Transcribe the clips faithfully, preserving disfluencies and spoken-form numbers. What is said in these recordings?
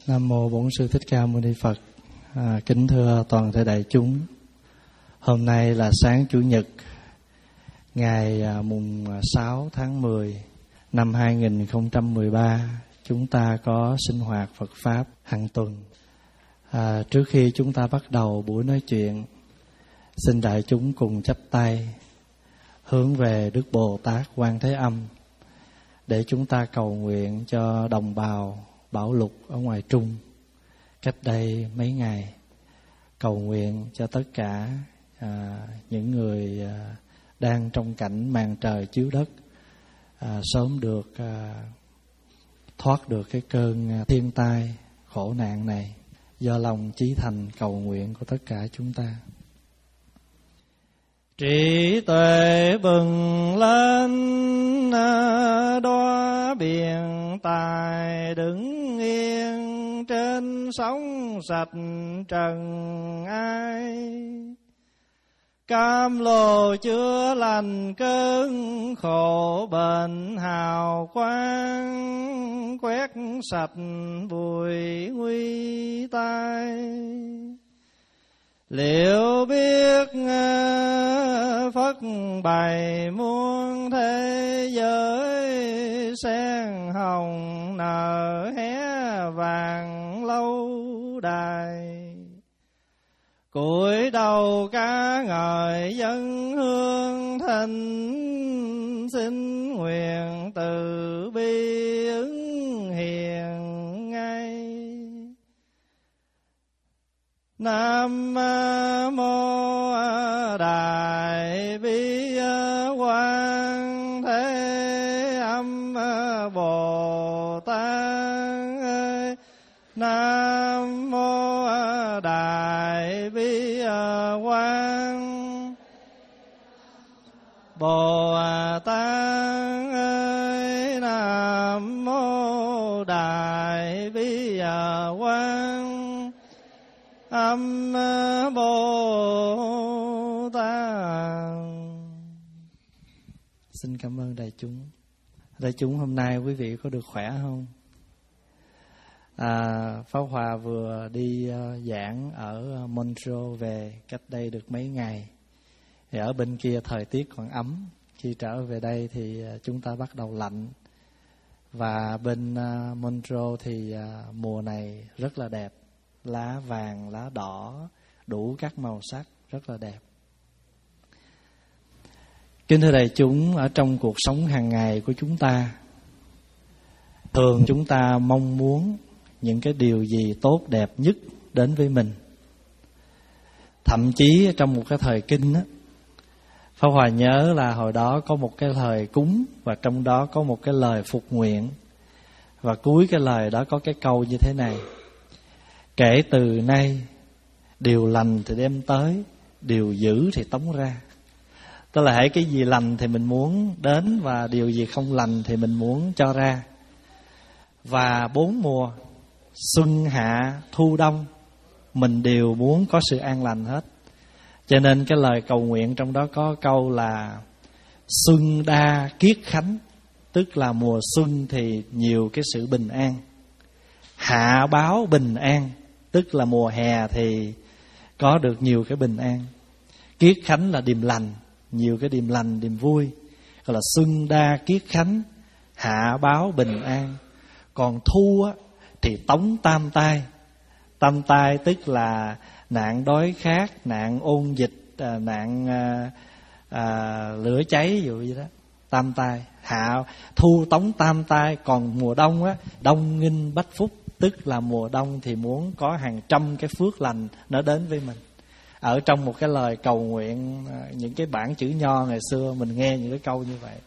Nam mô Bổn Sư Thích Ca Mâu Ni Phật. À, kính thưa toàn thể đại chúng, hôm nay là sáng Chủ nhật, ngày à, mùng sáu tháng mười năm hai nghìn không trăm mười ba. Chúng ta có sinh hoạt Phật pháp hàng tuần. À, trước khi chúng ta bắt đầu buổi nói chuyện, xin đại chúng cùng chắp tay hướng về Đức Bồ Tát Quan Thế Âm để chúng ta cầu nguyện cho đồng bào bão lụt ở ngoài Trung cách đây mấy ngày. Cầu nguyện cho tất cả à, những người à, đang trong cảnh màn trời chiếu đất à, sớm được à, thoát được cái cơn thiên tai khổ nạn này, do lòng chí thành cầu nguyện của tất cả chúng ta. Trí tuệ bừng lên đóa biển tài, đứng yên trên sóng sạch trần ai. Cam lồ chữa lành cơn khổ bệnh, hào quang quét sạch bụi nguy tai. Liệu biết Phật bày muôn thế giới, sen hồng nở hé vàng lâu đài. Cúi đầu ca ngợi dân hương thinh, xin nguyện từ bi ứng hiền ngay. Nam mô Đại Bi Quan Thế Âm Bồ Tát. Nam mô Đại Bi Quan Bồ Tát. Nam mô Đại Bi Quan Âm Bồ Tát. Xin cảm ơn đại chúng. Đại chúng, hôm nay quý vị có được khỏe không? À, Pháp Hòa vừa đi uh, giảng ở Montreal về cách đây được mấy ngày. Thì ở bên kia thời tiết còn ấm, khi trở về đây thì uh, chúng ta bắt đầu lạnh. Và bên uh, Montreal thì uh, mùa này rất là đẹp, lá vàng, lá đỏ, đủ các màu sắc, rất là đẹp. Kính thưa đại chúng, ở trong cuộc sống hàng ngày của chúng ta, thường chúng ta mong muốn những cái điều gì tốt đẹp nhất đến với mình. Thậm chí trong một cái thời kinh á, Pháp Hòa nhớ là hồi đó có một cái lời cúng, và trong đó có một cái lời phục nguyện. Và cuối cái lời đó có cái câu như thế này: kể từ nay, điều lành thì đem tới, điều dữ thì tống ra. Tức là hãy cái gì lành thì mình muốn đến, và điều gì không lành thì mình muốn cho ra. Và bốn mùa, xuân, hạ, thu, đông, mình đều muốn có sự an lành hết. Cho nên cái lời cầu nguyện trong đó có câu là xuân đa kiết khánh, tức là mùa xuân thì nhiều cái sự bình an. Hạ báo bình an, tức là mùa hè thì có được nhiều cái bình an. Kiết khánh là điềm lành, nhiều cái điềm lành, điềm vui. Gọi là xuân đa kiết khánh, hạ báo bình an. Còn thu á, thì tống tam tai. Tam tai tức là nạn đói khát, nạn ôn dịch, nạn à, à, lửa cháy, ví dụ như đó. Tam tai. Hạ thu tống tam tai. Còn mùa đông á, đông nghinh bách phúc, tức là mùa đông thì muốn có hàng trăm cái phước lành nó đến với mình. Ở trong một cái lời cầu nguyện, những cái bản chữ nho ngày xưa mình nghe những cái câu như vậy: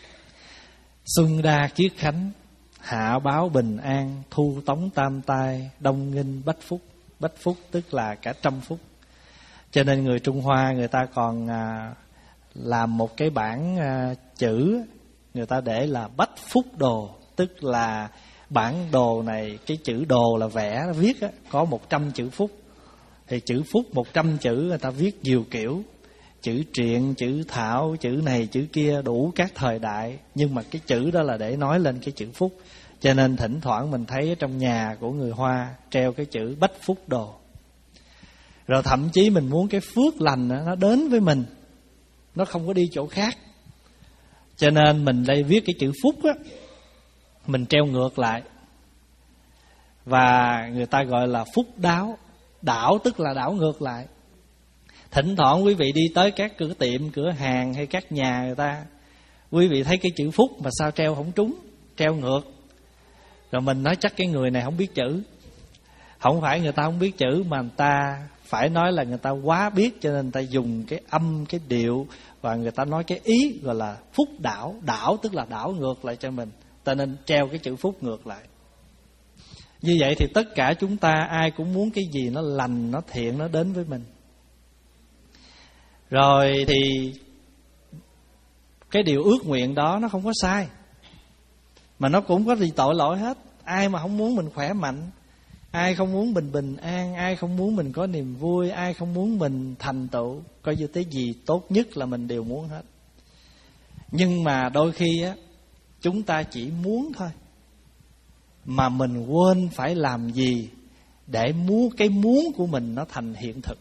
xuân đa kiết khánh, hạ báo bình an, thu tống tam tai, đông nghinh bách phúc. Bách phúc tức là cả trăm phúc. Cho nên người Trung Hoa người ta còn à, làm một cái bản à, chữ, người ta để là bách phúc đồ. Tức là bản đồ này, cái chữ đồ là vẽ, viết á, có một trăm chữ phúc. Thì chữ phúc một trăm chữ người ta viết nhiều kiểu. chữ triện, chữ thảo, chữ này chữ kia, đủ các thời đại. Nhưng mà cái chữ đó là để nói lên cái chữ phúc. Cho nên thỉnh thoảng mình thấy ở trong nhà của người Hoa treo cái chữ bách phúc đồ. Rồi thậm chí mình muốn cái phước lành nó đến với mình, nó không có đi chỗ khác. Cho nên mình đây viết cái chữ phúc á, mình treo ngược lại. Và người ta gọi là phúc đáo. Đảo tức là đảo ngược lại. Thỉnh thoảng quý vị đi tới các cửa tiệm, cửa hàng hay các nhà người ta, quý vị thấy cái chữ phúc mà sao treo không trúng, treo ngược. Rồi mình nói chắc cái người này không biết chữ. Không phải người ta không biết chữ, mà người ta phải nói là người ta quá biết, cho nên người ta dùng cái âm, cái điệu, và người ta nói cái ý gọi là phúc đảo. Đảo tức là đảo ngược lại cho mình, cho nên treo cái chữ phúc ngược lại. Như vậy thì tất cả chúng ta ai cũng muốn cái gì nó lành, nó thiện, nó đến với mình. Rồi thì cái điều ước nguyện đó nó không có sai, mà nó cũng có gì tội lỗi hết. Ai mà không muốn mình khỏe mạnh, ai không muốn mình bình an, ai không muốn mình có niềm vui, ai không muốn mình thành tựu. Coi như cái gì tốt nhất là mình đều muốn hết. Nhưng mà đôi khi á, chúng ta chỉ muốn thôi, mà mình quên phải làm gì để muốn cái muốn của mình nó thành hiện thực.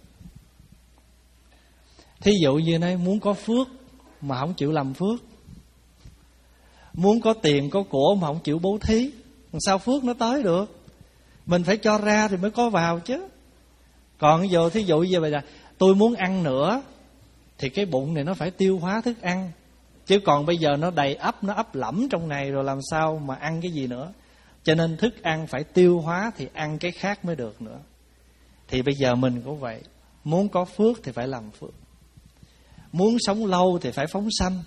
Thí dụ như nói muốn có phước mà không chịu làm phước, muốn có tiền có của mà không chịu bố thí, sao phước nó tới được? Mình phải cho ra thì mới có vào chứ. Còn ví dụ thí dụ như vậy là tôi muốn ăn nữa, thì cái bụng này nó phải tiêu hóa thức ăn. Chứ còn bây giờ nó đầy ắp, nó ấp lẫm trong này rồi làm sao mà ăn cái gì nữa. Cho nên thức ăn phải tiêu hóa thì ăn cái khác mới được nữa. Thì bây giờ mình cũng vậy, muốn có phước thì phải làm phước, muốn sống lâu thì phải phóng sanh,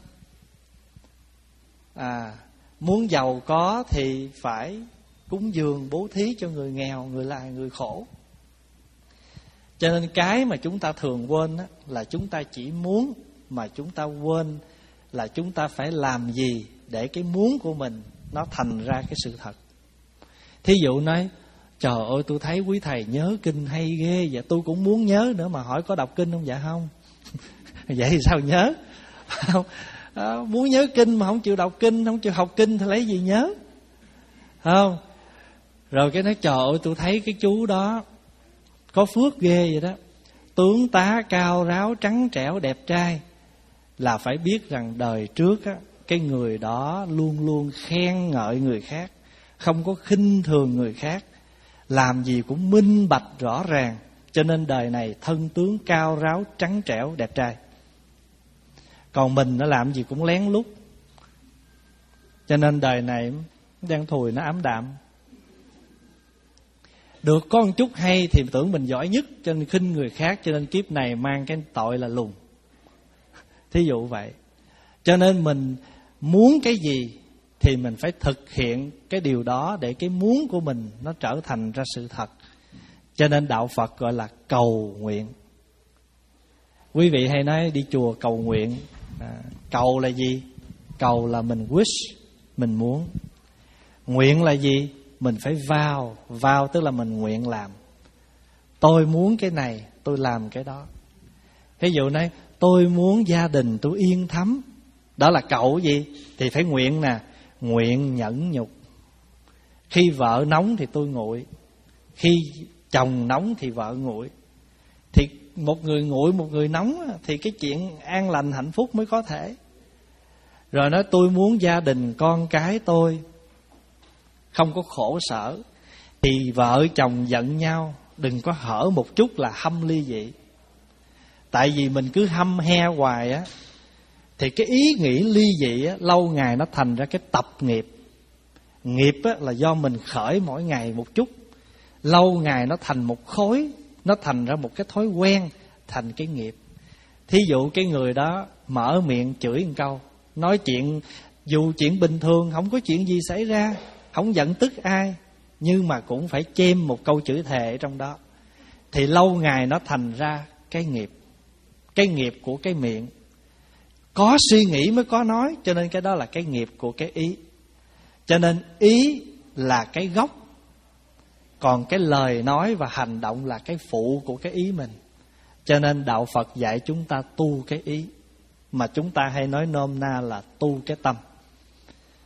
à, muốn giàu có thì phải cúng dường bố thí cho người nghèo, người là người khổ. Cho nên cái mà chúng ta thường quên á, là chúng ta chỉ muốn, mà chúng ta quên là chúng ta phải làm gì để cái muốn của mình nó thành ra cái sự thật. Thí dụ nói trời ơi tôi thấy quý thầy nhớ kinh hay ghê, vậy tôi cũng muốn nhớ nữa, mà hỏi có đọc kinh không? Dạ không. Vậy thì sao nhớ? À, muốn nhớ kinh mà không chịu đọc kinh, không chịu học kinh thì lấy gì nhớ? Không. Rồi cái nói trời ơi tôi thấy cái chú đó có phước ghê vậy đó, tướng tá cao ráo trắng trẻo đẹp trai. Là phải biết rằng đời trước á, cái người đó luôn luôn khen ngợi người khác, không có khinh thường người khác, làm gì cũng minh bạch rõ ràng. Cho nên đời này thân tướng cao ráo trắng trẻo đẹp trai. Còn mình nó làm gì cũng lén lút, cho nên đời này đen thùi nó ám đạm. Được có một chút hay thì tưởng mình giỏi nhất, cho nên khinh người khác, cho nên kiếp này mang cái tội là lùn. Thí dụ vậy. Cho nên mình muốn cái gì thì mình phải thực hiện cái điều đó để cái muốn của mình nó trở thành ra sự thật. Cho nên đạo Phật gọi là cầu nguyện. Quý vị hay nói đi chùa cầu nguyện. À, cầu là gì? Cầu là mình wish, mình muốn. Nguyện là gì? Mình phải vow. Vow tức là mình nguyện làm. Tôi muốn cái này, tôi làm cái đó. Ví dụ nói tôi muốn gia đình tôi yên thấm, đó là cầu gì? Thì phải nguyện nè. Nguyện nhẫn nhục. Khi vợ nóng thì tôi nguội, khi chồng nóng thì vợ nguội. Thì một người nguội, một người nóng, thì cái chuyện an lành hạnh phúc mới có thể. Rồi nói tôi muốn gia đình con cái tôi không có khổ sở, thì vợ chồng giận nhau đừng có hở một chút là hâm ly dị. Tại vì mình cứ hâm he hoài á, thì cái ý nghĩ ly dị á, lâu ngày nó thành ra cái tập nghiệp. Nghiệp á, là do mình khởi mỗi ngày một chút, lâu ngày nó thành một khối, nó thành ra một cái thói quen, thành cái nghiệp. Thí dụ cái người đó mở miệng chửi một câu, nói chuyện dù chuyện bình thường, không có chuyện gì xảy ra, không giận tức ai, nhưng mà cũng phải chêm một câu chửi thề ở trong đó, thì lâu ngày nó thành ra cái nghiệp. Cái nghiệp của cái miệng. Có suy nghĩ mới có nói, cho nên cái đó là cái nghiệp của cái ý. Cho nên ý là cái gốc, còn cái lời nói và hành động là cái phụ của cái ý mình. Cho nên đạo Phật dạy chúng ta tu cái ý, mà chúng ta hay nói nôm na là tu cái tâm.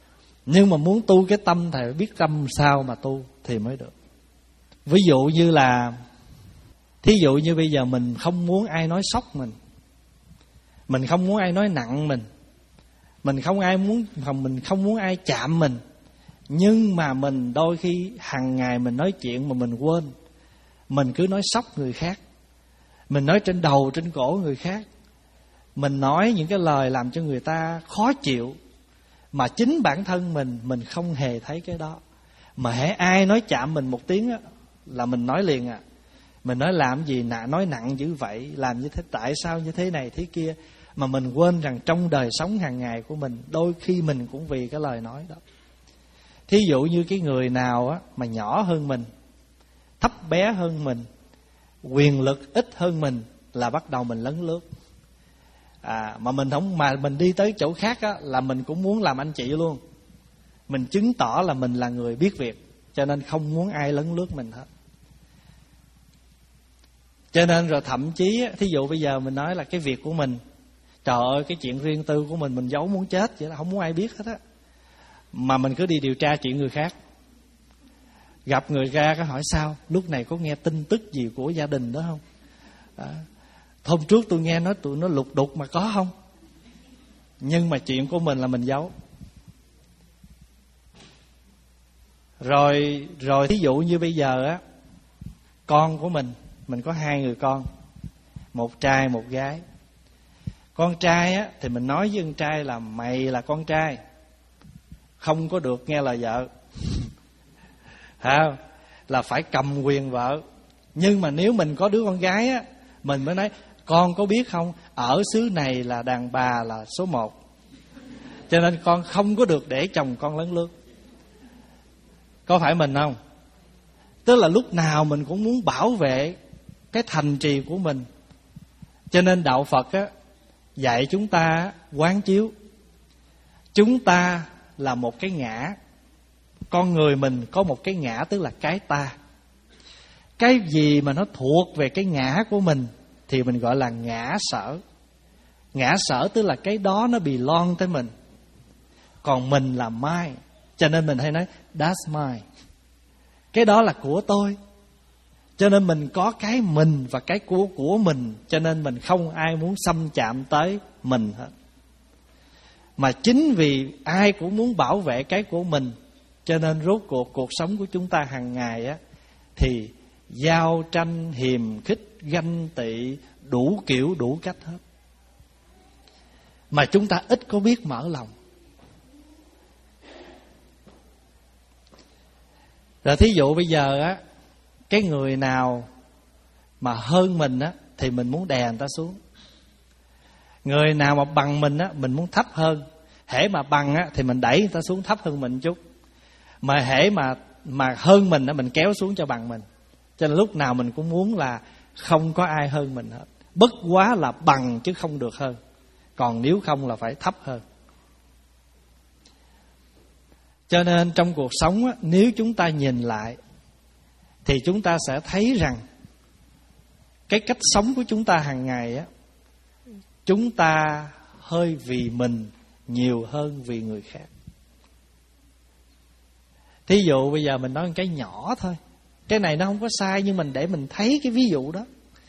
Nhưng mà muốn tu cái tâm thì phải biết tâm sao mà tu thì mới được. Ví dụ như là, thí dụ như bây giờ mình không muốn ai nói sốc mình, mình không muốn ai nói nặng mình, mình không ai muốn mình không muốn ai chạm mình, nhưng mà mình đôi khi hàng ngày mình nói chuyện mà mình quên, mình cứ nói sốc người khác, mình nói trên đầu trên cổ người khác, mình nói những cái lời làm cho người ta khó chịu, mà chính bản thân mình mình không hề thấy cái đó. Mà hễ ai nói chạm mình một tiếng á, là mình nói liền à. Mình nói làm gì nạ, nói nặng dữ vậy, làm như thế, tại sao như thế này thế kia. Mà mình quên rằng trong đời sống hàng ngày của mình, đôi khi mình cũng vì cái lời nói đó. Thí dụ như cái người nào á mà nhỏ hơn mình, thấp bé hơn mình, quyền lực ít hơn mình, là bắt đầu mình lấn lướt. À, mà mình không mà mình đi tới chỗ khác á, là mình cũng muốn làm anh chị luôn. Mình chứng tỏ là mình là người biết việc, cho nên không muốn ai lấn lướt mình hết. Cho nên rồi thậm chí thí dụ bây giờ mình nói là cái việc của mình, trời ơi cái chuyện riêng tư của mình mình giấu muốn chết vậy đó, không muốn ai biết hết á. Mà mình cứ đi điều tra chuyện người khác, gặp người ra có hỏi sao, lúc này có nghe tin tức gì của gia đình đó không? Đó. Hôm trước tôi nghe nói tụi nó lục đục mà có không? Nhưng mà chuyện của mình là mình giấu. Rồi rồi thí dụ như bây giờ á, con của mình, mình có hai người con, một trai một gái. Con trai á thì mình nói với con trai là mày là con trai, không có được nghe lời vợ. Hả? Là phải cầm quyền vợ. Nhưng mà nếu mình có đứa con gái á, mình mới nói con có biết không, ở xứ này là đàn bà là số một, cho nên con không có được để chồng con lấn lướt. Có phải mình không? Tức là lúc nào mình cũng muốn bảo vệ cái thành trì của mình. Cho nên đạo Phật á, dạy chúng ta quán chiếu, chúng ta là một cái ngã. Con người mình có một cái ngã, tức là cái ta. Cái gì mà nó thuộc về cái ngã của mình thì mình gọi là ngã sở. Ngã sở tức là cái đó nó belong tới mình, còn mình là mine. Cho nên mình hay nói that's mine, cái đó là của tôi. Cho nên mình có cái mình và cái của của mình, cho nên mình không ai muốn xâm chạm tới mình hết. Mà chính vì ai cũng muốn bảo vệ cái của mình, cho nên rốt cuộc cuộc sống của chúng ta hàng ngày á, thì giao tranh, hiềm khích, ganh tị, đủ kiểu đủ cách hết. Mà chúng ta ít có biết mở lòng. Rồi thí dụ bây giờ á, cái người nào mà hơn mình á thì mình muốn đè người ta xuống. Người nào mà bằng mình á, mình muốn thấp hơn. Hễ mà bằng á thì mình đẩy người ta xuống thấp hơn mình chút. Mà hễ mà mà hơn mình á, mình kéo xuống cho bằng mình. Cho nên lúc nào mình cũng muốn là không có ai hơn mình hết. Bất quá là bằng chứ không được hơn. Còn nếu không là phải thấp hơn. Cho nên trong cuộc sống á, nếu chúng ta nhìn lại thì chúng ta sẽ thấy rằng cái cách sống của chúng ta hàng ngày á, chúng ta hơi vì mình nhiều hơn vì người khác. Thí dụ bây giờ mình nói một cái nhỏ thôi, cái này nó không có sai, nhưng mình để mình thấy cái ví dụ đó.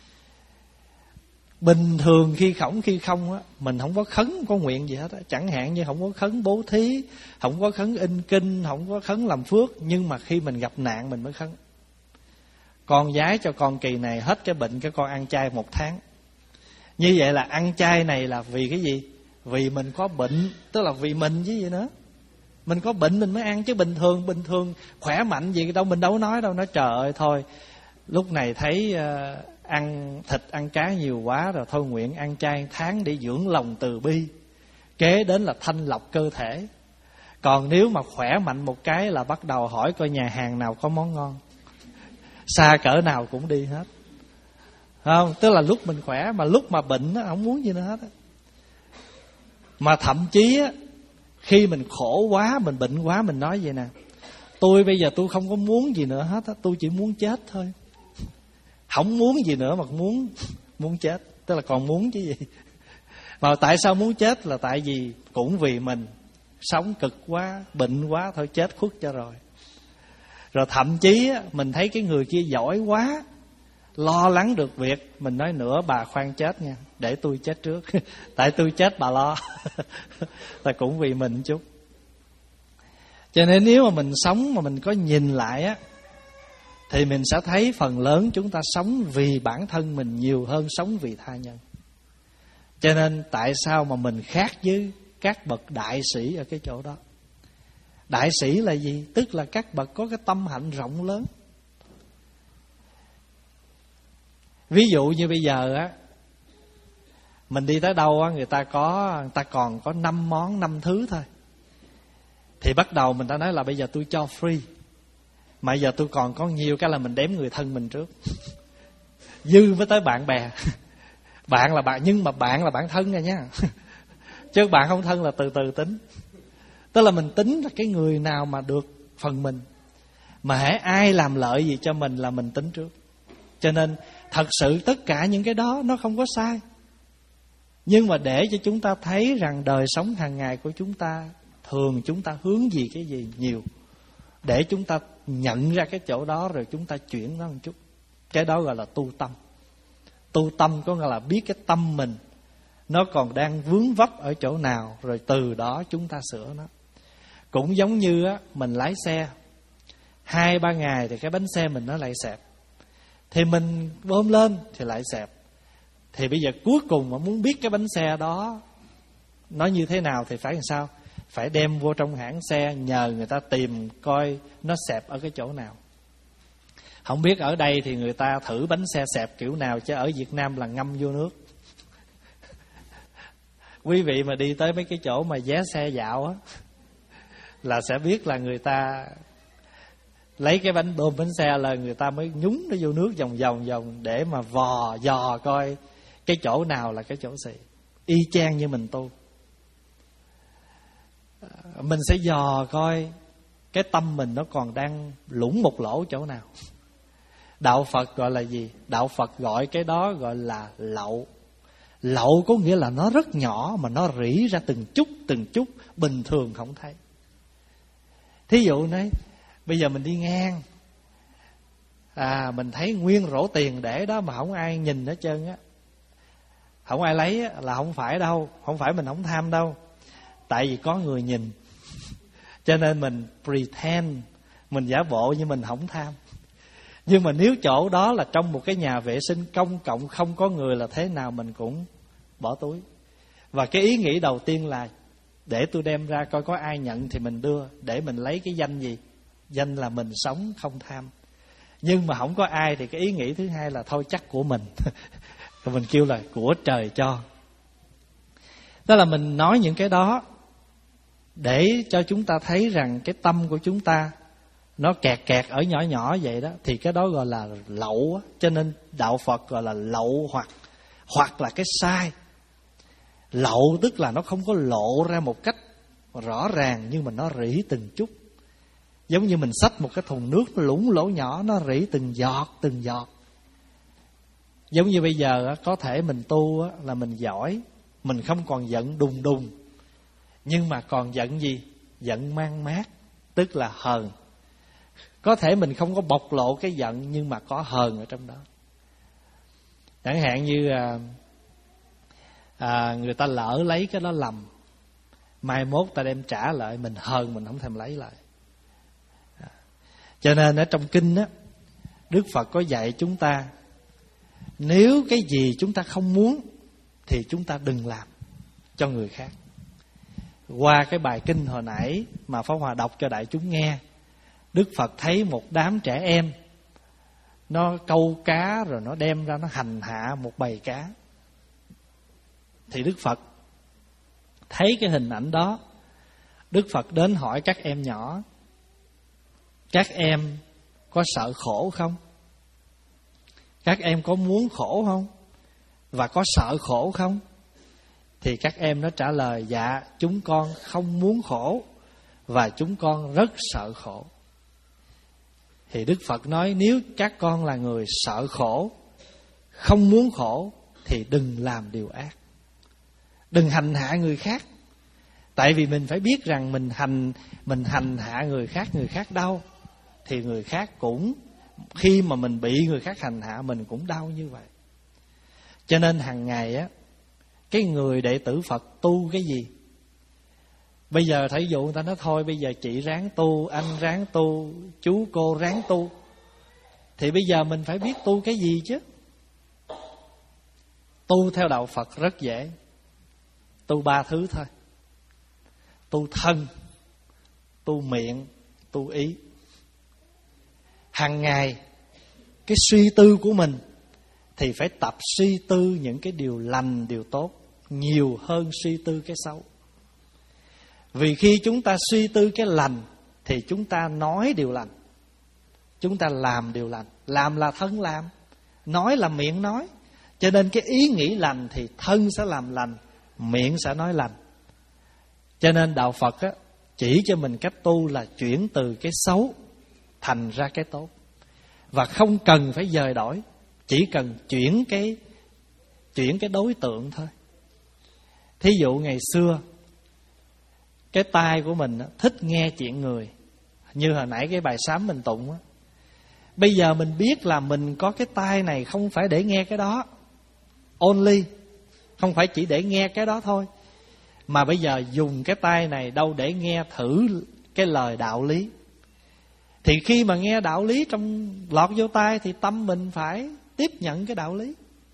Bình thường khi khổng khi không á, mình không có khấn, không có nguyện gì hết á. Chẳng hạn như không có khấn bố thí, không có khấn in kinh, không có khấn làm phước. Nhưng mà khi mình gặp nạn mình mới khấn. Con giái cho con kỳ này hết cái bệnh, cái con ăn chay một tháng. Như vậy là ăn chay này là vì cái gì? Vì mình có bệnh, tức là vì mình chứ gì nữa. Mình có bệnh mình mới ăn, chứ bình thường bình thường khỏe mạnh gì đâu mình đâu có nói đâu. Nói trời ơi thôi, lúc này thấy uh, ăn thịt ăn cá nhiều quá rồi, thôi nguyện ăn chay tháng để dưỡng lòng từ bi, kế đến là thanh lọc cơ thể. Còn nếu mà khỏe mạnh một cái là bắt đầu hỏi coi nhà hàng nào có món ngon, xa cỡ nào cũng đi hết. Không, tức là lúc mình khỏe, mà lúc mà bệnh nó không muốn gì nữa hết. Mà thậm chí á, khi mình khổ quá, mình bệnh quá, mình nói vậy nè: tôi bây giờ tôi không có muốn gì nữa hết, tôi chỉ muốn chết thôi. Không muốn gì nữa mà muốn muốn chết, tức là còn muốn chứ gì. Mà tại sao muốn chết là tại vì cũng vì mình sống cực quá, bệnh quá, thôi chết khuất cho rồi. Rồi thậm chí mình thấy cái người kia giỏi quá, lo lắng được việc, mình nói nữa bà khoan chết nha, để tôi chết trước. Tại tôi chết bà lo. Là cũng vì mình chút. Cho nên nếu mà mình sống mà mình có nhìn lại á, thì mình sẽ thấy phần lớn chúng ta sống vì bản thân mình nhiều hơn sống vì tha nhân. Cho nên tại sao mà mình khác với các bậc đại sĩ ở cái chỗ đó? Đại sĩ là gì? Tức là các bậc có cái tâm hạnh rộng lớn. Ví dụ như bây giờ á, mình đi tới đâu á, người ta có người ta còn có năm món, năm thứ thôi. Thì bắt đầu mình ta nói là bây giờ tôi cho free. Mà giờ tôi còn có nhiều cái là mình đếm người thân mình trước. Dư mới tới bạn bè. Bạn là bạn, nhưng mà bạn là bạn thân rồi nha. Chứ bạn không thân là từ từ tính. Tức là mình tính là cái người nào mà được phần mình. Mà hễ ai làm lợi gì cho mình là mình tính trước. Cho nên thật sự tất cả những cái đó nó không có sai. Nhưng mà để cho chúng ta thấy rằng đời sống hàng ngày của chúng ta, thường chúng ta hướng gì cái gì nhiều, để chúng ta nhận ra cái chỗ đó rồi chúng ta chuyển nó một chút. Cái đó gọi là tu tâm. Tu tâm có nghĩa là biết cái tâm mình nó còn đang vướng vấp ở chỗ nào, rồi từ đó chúng ta sửa nó. Cũng giống như á, mình lái xe hai ba ngày thì cái bánh xe mình nó lại xẹp, thì mình bơm lên thì lại xẹp. Thì bây giờ cuối cùng mà muốn biết cái bánh xe đó nó như thế nào thì phải làm sao? Phải đem vô trong hãng xe, nhờ người ta tìm coi nó xẹp ở cái chỗ nào. Không biết ở đây thì người ta thử bánh xe xẹp kiểu nào, chứ ở Việt Nam là ngâm vô nước. Quý vị mà đi tới mấy cái chỗ mà vé xe dạo á, là sẽ biết là người ta lấy cái bánh bơm bánh xe là người ta mới nhúng nó vô nước vòng vòng vòng để mà vò dò coi cái chỗ nào là cái chỗ xị. Y chang như mình tu, mình sẽ dò coi cái tâm mình nó còn đang lủng một lỗ chỗ nào. Đạo Phật gọi là gì? Đạo Phật gọi cái đó gọi là lậu. Lậu có nghĩa là nó rất nhỏ mà nó rỉ ra từng chút từng chút, bình thường không thấy. Thí dụ nói bây giờ mình đi ngang, à mình thấy nguyên rổ tiền để đó mà không ai nhìn hết trơn á, không ai lấy á, là không phải đâu, không phải mình không tham đâu, tại vì có người nhìn. Cho nên mình pretend, mình giả bộ như mình không tham. Nhưng mà nếu chỗ đó là trong một cái nhà vệ sinh công cộng, không có người là thế nào mình cũng bỏ túi. Và cái ý nghĩ đầu tiên là để tôi đem ra coi có ai nhận thì mình đưa, để mình lấy cái danh gì? Danh là mình sống không tham. Nhưng mà không có ai thì cái ý nghĩ thứ hai là thôi chắc của mình. Rồi mình kêu là của trời cho. Đó là mình nói những cái đó để cho chúng ta thấy rằng cái tâm của chúng ta nó kẹt kẹt ở nhỏ nhỏ vậy đó, thì cái đó gọi là lậu. Cho nên đạo Phật gọi là lậu hoặc hoặc là cái sai. Lậu tức là nó không có lộ ra một cách rõ ràng, nhưng mà nó rỉ từng chút. Giống như mình xách một cái thùng nước, nó lũng lỗ nhỏ, nó rỉ từng giọt từng giọt. Giống như bây giờ có thể mình tu là mình giỏi, mình không còn giận đùng đùng, nhưng mà còn giận gì? Giận mang mát, tức là hờn. Có thể mình không có bộc lộ cái giận, nhưng mà có hờn ở trong đó. Chẳng hạn như à, à, người ta lỡ lấy cái đó lầm, mai mốt ta đem trả lại, mình hờn, mình không thèm lấy lại. à. Cho nên ở trong kinh á, Đức Phật có dạy chúng ta, nếu cái gì chúng ta không muốn thì chúng ta đừng làm cho người khác. Qua cái bài kinh hồi nãy mà Pháp Hòa đọc cho đại chúng nghe, Đức Phật thấy một đám trẻ em nó câu cá rồi nó đem ra nó hành hạ một bầy cá. Thì Đức Phật thấy cái hình ảnh đó, Đức Phật đến hỏi các em nhỏ, các em có sợ khổ không? Các em có muốn khổ không? Và có sợ khổ không? Thì các em nó trả lời, dạ chúng con không muốn khổ và chúng con rất sợ khổ. Thì Đức Phật nói, nếu các con là người sợ khổ, không muốn khổ, thì đừng làm điều ác, đừng hành hạ người khác. Tại vì mình phải biết rằng mình hành mình hành hạ người khác, người khác đau, thì người khác cũng, khi mà mình bị người khác hành hạ, mình cũng đau như vậy. Cho nên hàng ngày á, cái người đệ tử Phật tu cái gì? Bây giờ thí dụ người ta nói thôi bây giờ chị ráng tu, anh ráng tu, chú cô ráng tu, thì bây giờ mình phải biết tu cái gì chứ. Tu theo đạo Phật rất dễ. Tu ba thứ thôi. Tu thân, tu miệng, tu ý. Hàng ngày cái suy tư của mình thì phải tập suy tư những cái điều lành, điều tốt nhiều hơn suy tư cái xấu. Vì khi chúng ta suy tư cái lành thì chúng ta nói điều lành, chúng ta làm điều lành. Làm là thân làm, nói là miệng nói. Cho nên cái ý nghĩ lành thì thân sẽ làm lành, miệng sẽ nói lành. Cho nên đạo Phật á, chỉ cho mình cách tu là chuyển từ cái xấu thành ra cái tốt. Và không cần phải dời đổi, chỉ cần chuyển cái chuyển cái đối tượng thôi. Thí dụ ngày xưa cái tai của mình á, thích nghe chuyện người, như hồi nãy cái bài sám mình tụng á. Bây giờ mình biết là mình có cái tai này không phải để nghe cái đó only, không phải chỉ để nghe cái đó thôi, mà bây giờ dùng cái tai này đâu để nghe thử cái lời đạo lý. Thì khi mà nghe đạo lý trong lọt vô tai thì tâm mình phải tiếp nhận cái đạo lý.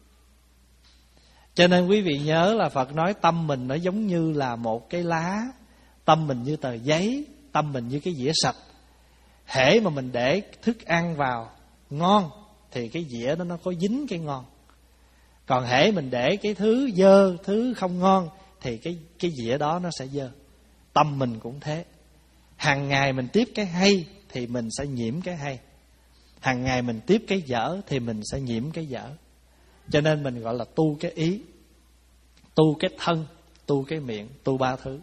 Cho nên quý vị nhớ là Phật nói tâm mình nó giống như là một cái lá, tâm mình như tờ giấy, tâm mình như cái dĩa sạch. Hễ mà mình để thức ăn vào ngon thì cái dĩa đó nó có dính cái ngon. Còn hễ mình để cái thứ dơ, thứ không ngon thì cái, cái dĩa đó nó sẽ dơ. Tâm mình cũng thế. Hàng ngày mình tiếp cái hay thì mình sẽ nhiễm cái hay. Hàng ngày mình tiếp cái dở thì mình sẽ nhiễm cái dở. Cho nên mình gọi là tu cái ý, tu cái thân, tu cái miệng, tu ba thứ.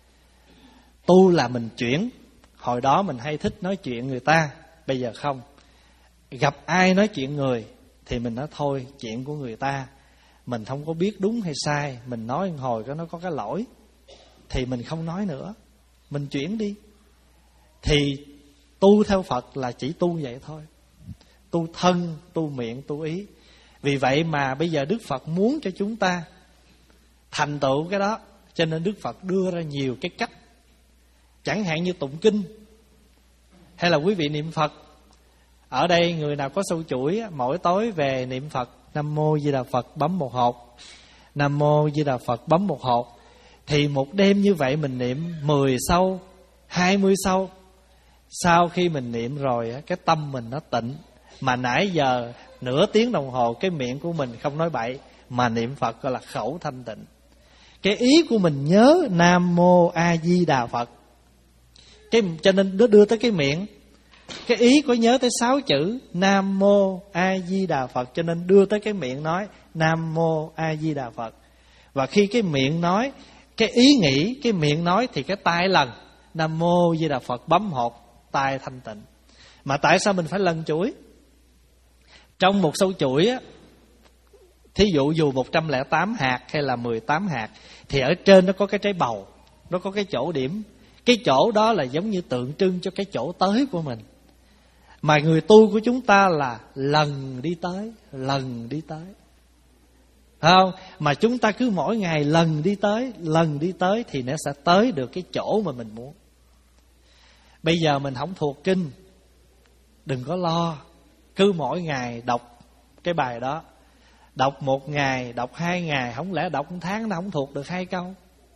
Tu là mình chuyển. Hồi đó mình hay thích nói chuyện người ta, bây giờ không. Gặp ai nói chuyện người thì mình nói thôi, chuyện của người ta mình không có biết đúng hay sai, mình nói hồi có nó có cái lỗi thì mình không nói nữa, mình chuyển đi. Thì tu theo Phật là chỉ tu vậy thôi. Tu thân, tu miệng, tu ý. Vì vậy mà bây giờ Đức Phật muốn cho chúng ta thành tựu cái đó, cho nên Đức Phật đưa ra nhiều cái cách. Chẳng hạn như tụng kinh, hay là quý vị niệm Phật. Ở đây người nào có sâu chuỗi, mỗi tối về niệm Phật Nam Mô Di Đà Phật bấm một hột, Nam Mô Di Đà Phật bấm một hột. Thì một đêm như vậy mình niệm mười câu, hai mươi câu. Sau khi mình niệm rồi, cái tâm mình nó tịnh. Mà nãy giờ nửa tiếng đồng hồ cái miệng của mình không nói bậy, mà niệm Phật gọi là khẩu thanh tịnh. Cái ý của mình nhớ Nam Mô A Di Đà Phật, cái, cho nên nó đưa tới cái miệng. Cái ý có nhớ tới sáu chữ Nam Mô A Di Đà Phật, cho nên đưa tới cái miệng nói Nam Mô A Di Đà Phật. Và khi cái miệng nói, cái ý nghĩ, cái miệng nói thì cái tai lần Nam Mô Di Đà Phật bấm hột, tai thanh tịnh. Mà tại sao mình phải lần chuỗi? Trong một sâu chuỗi á, thí dụ dù một trăm lẻ tám hạt hay là mười tám hạt, thì ở trên nó có cái trái bầu, nó có cái chỗ điểm. Cái chỗ đó là giống như tượng trưng cho cái chỗ tới của mình. Mà người tu của chúng ta là lần đi tới, lần đi tới, phải không? Mà chúng ta cứ mỗi ngày lần đi tới, lần đi tới thì nó sẽ tới được cái chỗ mà mình muốn. Bây giờ mình không thuộc kinh, đừng có lo. Cứ mỗi ngày đọc cái bài đó. Đọc một ngày, đọc hai ngày, không lẽ đọc một tháng nó không thuộc được hai câu.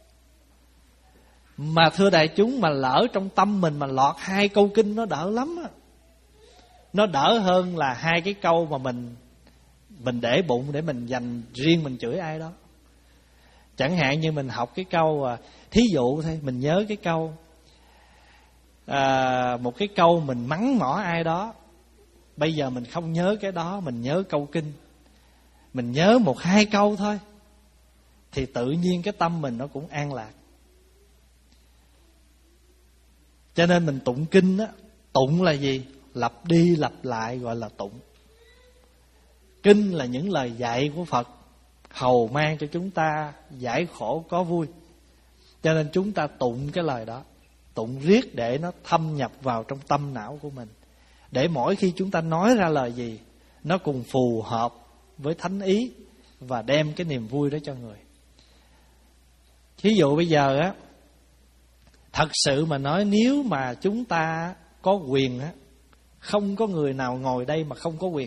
Mà thưa đại chúng, mà lỡ trong tâm mình mà lọt hai câu kinh nó đỡ lắm á. Nó đỡ hơn là hai cái câu mà mình Mình để bụng để mình dành riêng mình chửi ai đó. Chẳng hạn như mình học cái câu, thí dụ thôi, mình nhớ cái câu à, một cái câu mình mắng mỏ ai đó. Bây giờ mình không nhớ cái đó, mình nhớ câu kinh, mình nhớ một hai câu thôi, thì tự nhiên cái tâm mình nó cũng an lạc. Cho nên mình tụng kinh á, tụng là gì? Lặp đi lặp lại gọi là tụng. Kinh là những lời dạy của Phật, hầu mang cho chúng ta giải khổ có vui. Cho nên chúng ta tụng cái lời đó, tụng riết để nó thâm nhập vào trong tâm não của mình, để mỗi khi chúng ta nói ra lời gì nó cùng phù hợp với thánh ý và đem cái niềm vui đó cho người. Thí dụ bây giờ á, thật sự mà nói, nếu mà chúng ta có quyền á, không có người nào ngồi đây mà không có quyền.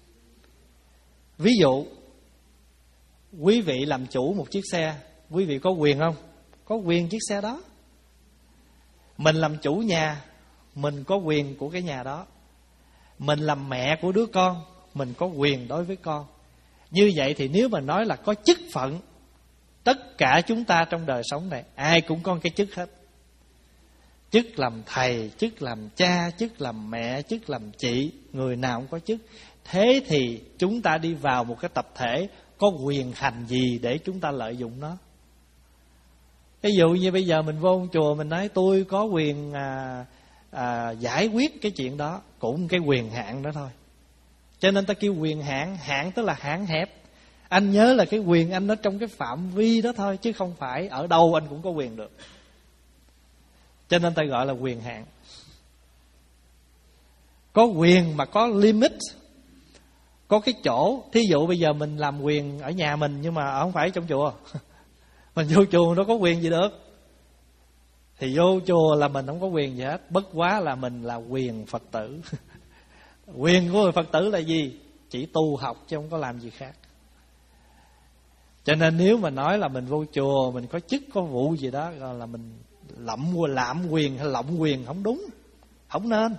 Ví dụ quý vị làm chủ một chiếc xe, quý vị có quyền không? Có quyền chiếc xe đó. Mình làm chủ nhà, mình có quyền của cái nhà đó. Mình làm mẹ của đứa con, mình có quyền đối với con. Như vậy thì nếu mà nói là có chức phận, tất cả chúng ta trong đời sống này ai cũng có cái chức hết. Chức làm thầy, chức làm cha, chức làm mẹ, chức làm chị, người nào cũng có chức. Thế thì chúng ta đi vào một cái tập thể có quyền hành gì để chúng ta lợi dụng nó? Ví dụ như bây giờ mình vô chùa mình nói tôi có quyền à, à, giải quyết cái chuyện đó, cũng cái quyền hạn đó thôi. Cho nên ta kêu quyền hạn, hạn tức là hạn hẹp. Anh nhớ là cái quyền anh nó trong cái phạm vi đó thôi, chứ không phải ở đâu anh cũng có quyền được. Cho nên ta gọi là quyền hạn. Có quyền mà có limit, có cái chỗ. Thí dụ bây giờ mình làm quyền ở nhà mình, nhưng mà không phải trong chùa. Mình vô chùa nó có quyền gì được. Thì vô chùa là mình không có quyền gì hết, bất quá là mình là quyền Phật tử. Quyền của người Phật tử là gì? Chỉ tu học chứ không có làm gì khác. Cho nên nếu mà nói là mình vô chùa, mình có chức có vụ gì đó, gọi là mình lạm lạm quyền hay lộng quyền, không đúng, không nên.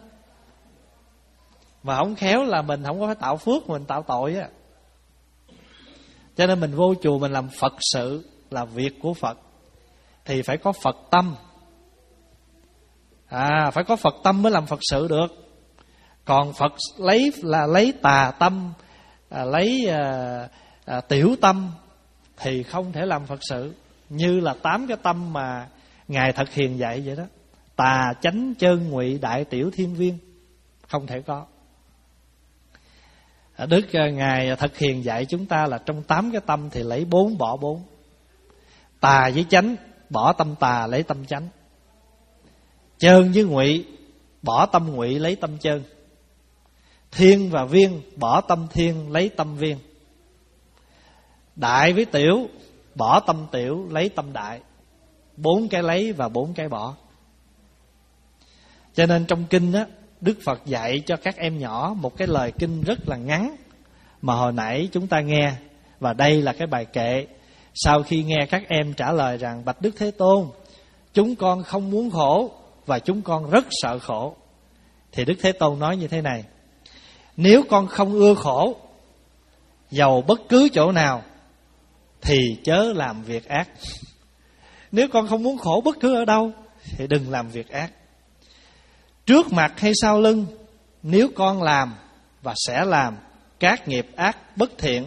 Mà không khéo là mình không có phải tạo phước, mình tạo tội á. Cho nên mình vô chùa mình làm Phật sự, là việc của Phật, thì phải có Phật tâm. À, phải có Phật tâm mới làm Phật sự được. Còn Phật lấy là lấy tà tâm, à, lấy à, à, tiểu tâm thì không thể làm Phật sự. Như là tám cái tâm mà Ngài Thật Hiền dạy vậy đó: tà, chánh, chân, ngụy, đại, tiểu, thiên viên. Không thể có. Đức Ngài Thật Hiền dạy chúng ta là trong tám cái tâm thì lấy bốn bỏ bốn. Tà với chánh, bỏ tâm tà lấy tâm chánh. Chân với ngụy, bỏ tâm ngụy lấy tâm chân. Thiên và viên, bỏ tâm thiên lấy tâm viên. Đại với tiểu, bỏ tâm tiểu lấy tâm đại. Bốn cái lấy và bốn cái bỏ. Cho nên trong kinh á, Đức Phật dạy cho các em nhỏ một cái lời kinh rất là ngắn mà hồi nãy chúng ta nghe. Và đây là cái bài kệ. Sau khi nghe các em trả lời rằng: bạch Đức Thế Tôn, chúng con không muốn khổ và chúng con rất sợ khổ, thì Đức Thế Tôn nói như thế này: nếu con không ưa khổ, dầu bất cứ chỗ nào, thì chớ làm việc ác. Nếu con không muốn khổ bất cứ ở đâu, thì đừng làm việc ác. Trước mặt hay sau lưng, nếu con làm và sẽ làm các nghiệp ác bất thiện,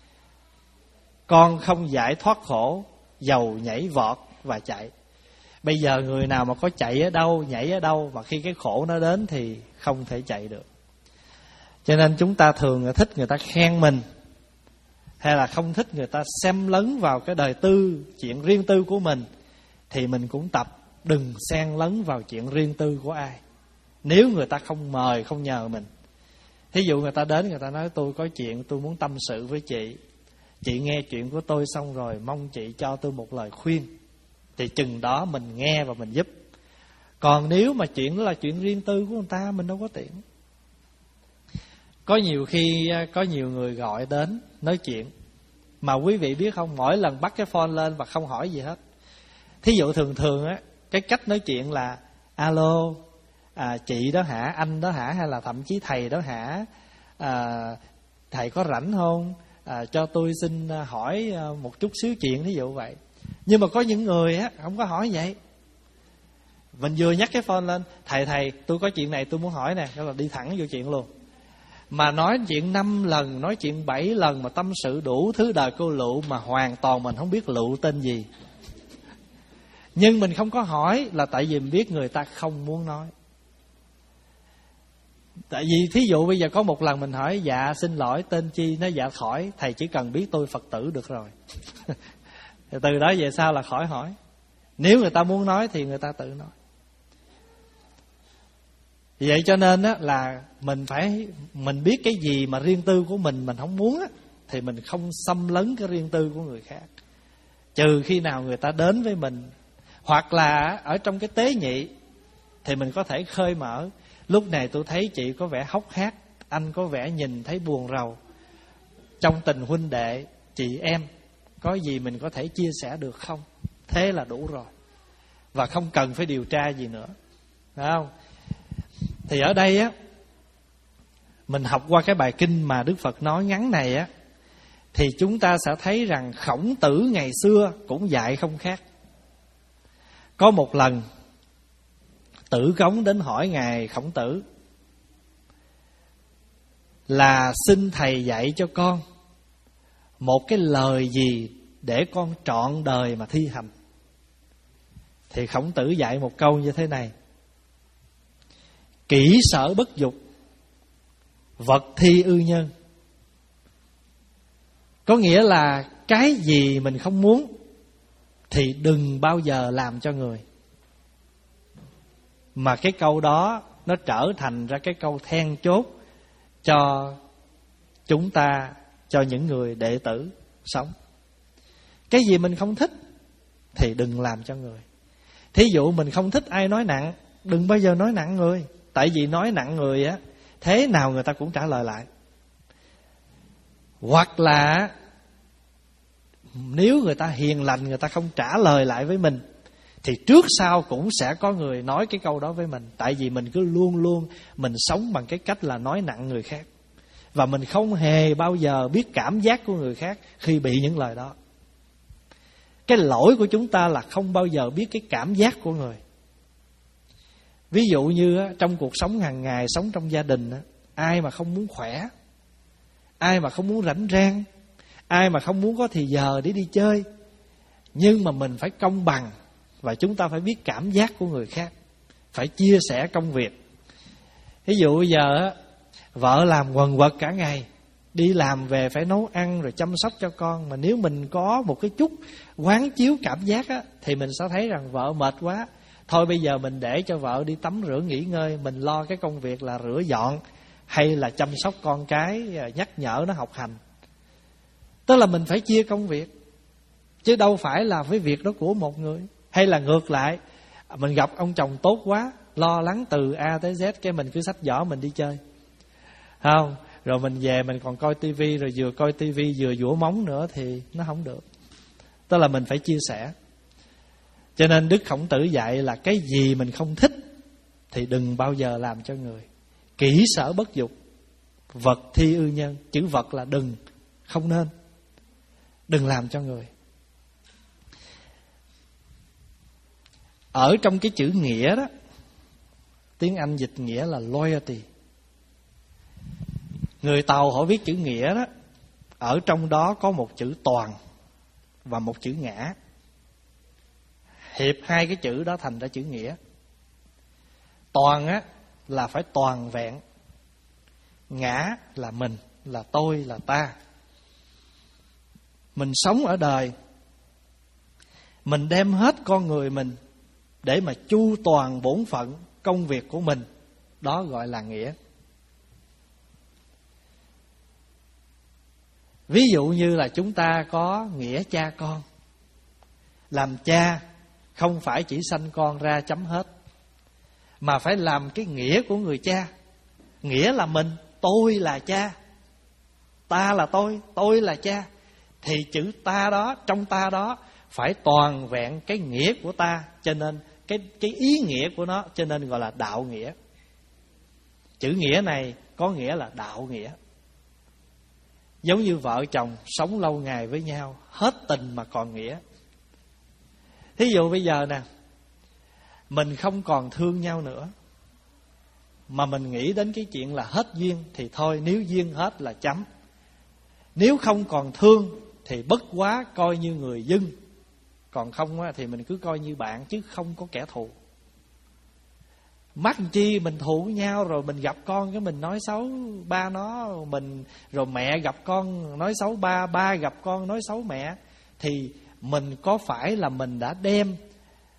con không giải thoát khổ, dầu nhảy vọt và chạy. Bây giờ người nào mà có chạy ở đâu, nhảy ở đâu, và khi cái khổ nó đến thì không thể chạy được. Cho nên chúng ta thường thích người ta khen mình, hay là không thích người ta xen lấn vào cái đời tư, chuyện riêng tư của mình, thì mình cũng tập đừng xen lấn vào chuyện riêng tư của ai. Nếu người ta không mời, không nhờ mình. Thí dụ người ta đến, người ta nói: tôi có chuyện tôi muốn tâm sự với chị, chị nghe chuyện của tôi xong rồi mong chị cho tôi một lời khuyên, thì chừng đó mình nghe và mình giúp. Còn nếu mà chuyện đó là chuyện riêng tư của người ta, mình đâu có tiện. Có nhiều khi có nhiều người gọi đến nói chuyện, mà quý vị biết không, mỗi lần bắt cái phone lên và không hỏi gì hết. Thí dụ thường thường á, cái cách nói chuyện là: alo, à, chị đó hả, anh đó hả, hay là thậm chí thầy đó hả, à, thầy có rảnh không, à, cho tôi xin hỏi một chút xíu chuyện, thí dụ vậy. Nhưng mà có những người á không có hỏi vậy. Mình vừa nhắc cái phone lên: thầy thầy tôi có chuyện này tôi muốn hỏi nè, đó là đi thẳng vô chuyện luôn. Mà nói chuyện năm lần, nói chuyện bảy lần, mà tâm sự đủ thứ đời cô lựu, mà hoàn toàn mình không biết lựu tên gì. Nhưng mình không có hỏi là tại vì mình biết người ta không muốn nói. Tại vì thí dụ bây giờ có một lần mình hỏi: dạ xin lỗi tên chi, nó dạ khỏi, thầy chỉ cần biết tôi Phật tử được rồi. Từ đó về sau là khỏi hỏi. Nếu người ta muốn nói thì người ta tự nói. Vậy cho nên á, là mình phải mình biết cái gì mà riêng tư của mình mình không muốn á, thì mình không xâm lấn cái riêng tư của người khác, trừ khi nào người ta đến với mình. Hoặc là ở trong cái tế nhị thì mình có thể khơi mở. Lúc này tôi thấy chị có vẻ hốc hác, anh có vẻ nhìn thấy buồn rầu. Trong tình huynh đệ, chị em, có gì mình có thể chia sẻ được không? Thế là đủ rồi. Và không cần phải điều tra gì nữa, phải không? Thì ở đây á, mình học qua cái bài kinh mà Đức Phật nói ngắn này á, thì chúng ta sẽ thấy rằng Khổng Tử ngày xưa cũng dạy không khác. Có một lần Tử Cống đến hỏi Ngài Khổng Tử là xin thầy dạy cho con một cái lời gì để con trọn đời mà thi hành. Thì Khổng Tử dạy một câu như thế này: kỹ sở bất dục, vật thi ư nhân. Có nghĩa là cái gì mình không muốn thì đừng bao giờ làm cho người. Mà cái câu đó nó trở thành ra cái câu then chốt cho chúng ta, cho những người đệ tử sống. Cái gì mình không thích thì đừng làm cho người. Thí dụ mình không thích ai nói nặng, đừng bao giờ nói nặng người. Tại vì nói nặng người á, thế nào người ta cũng trả lời lại. Hoặc là nếu người ta hiền lành, người ta không trả lời lại với mình, thì trước sau cũng sẽ có người nói cái câu đó với mình. Tại vì mình cứ luôn luôn mình sống bằng cái cách là nói nặng người khác, và mình không hề bao giờ biết cảm giác của người khác khi bị những lời đó. Cái lỗi của chúng ta là không bao giờ biết cái cảm giác của người. Ví dụ như trong cuộc sống hàng ngày, sống trong gia đình, ai mà không muốn khỏe, ai mà không muốn rảnh rang, ai mà không muốn có thì giờ để đi chơi. Nhưng mà mình phải công bằng, và chúng ta phải biết cảm giác của người khác, phải chia sẻ công việc. Ví dụ bây giờ vợ làm quần quật cả ngày, đi làm về phải nấu ăn rồi chăm sóc cho con. Mà nếu mình có một cái chút quán chiếu cảm giác á, thì mình sẽ thấy rằng vợ mệt quá, thôi bây giờ mình để cho vợ đi tắm rửa nghỉ ngơi, mình lo cái công việc là rửa dọn hay là chăm sóc con cái, nhắc nhở nó học hành. Tức là mình phải chia công việc, chứ đâu phải là cái việc đó của một người. Hay là ngược lại, mình gặp ông chồng tốt quá, lo lắng từ A tới Z, cái mình cứ xách giỏ mình đi chơi, không? Rồi mình về mình còn coi tivi, rồi vừa coi tivi vừa dũa móng nữa, thì nó không được. Tức là mình phải chia sẻ. Cho nên Đức Khổng Tử dạy là cái gì mình không thích thì đừng bao giờ làm cho người. Kỹ sở bất dục, vật thi ư nhân. Chữ vật là đừng, không nên. Đừng làm cho người. Ở trong cái chữ nghĩa đó, tiếng Anh dịch nghĩa là loyalty. Người Tàu họ viết chữ nghĩa đó, ở trong đó có một chữ toàn và một chữ ngã. Hiệp hai cái chữ đó thành ra chữ nghĩa. Toàn á là phải toàn vẹn, ngã là mình, là tôi, là ta. Mình sống ở đời, mình đem hết con người mình để mà chu toàn bổn phận công việc của mình, đó gọi là nghĩa. Ví dụ như là chúng ta có nghĩa cha con. Làm cha không phải chỉ sanh con ra chấm hết, mà phải làm cái nghĩa của người cha. Nghĩa là mình, tôi là cha, ta là tôi, tôi là cha. Thì chữ ta đó, trong ta đó phải toàn vẹn cái nghĩa của ta. Cho nên cái, cái ý nghĩa của nó, cho nên gọi là đạo nghĩa. Chữ nghĩa này có nghĩa là đạo nghĩa. Giống như vợ chồng sống lâu ngày với nhau, hết tình mà còn nghĩa. Thí dụ bây giờ nè, mình không còn thương nhau nữa, mà mình nghĩ đến cái chuyện là hết duyên, thì thôi, nếu duyên hết là chấm. Nếu không còn thương thì bất quá coi như người dưng, còn không thì mình cứ coi như bạn, chứ không có kẻ thù. Mắc chi mình thù với nhau, rồi mình gặp con cái mình nói xấu ba nó, mình rồi mẹ gặp con nói xấu ba, ba gặp con nói xấu mẹ. Thì mình có phải là mình đã đem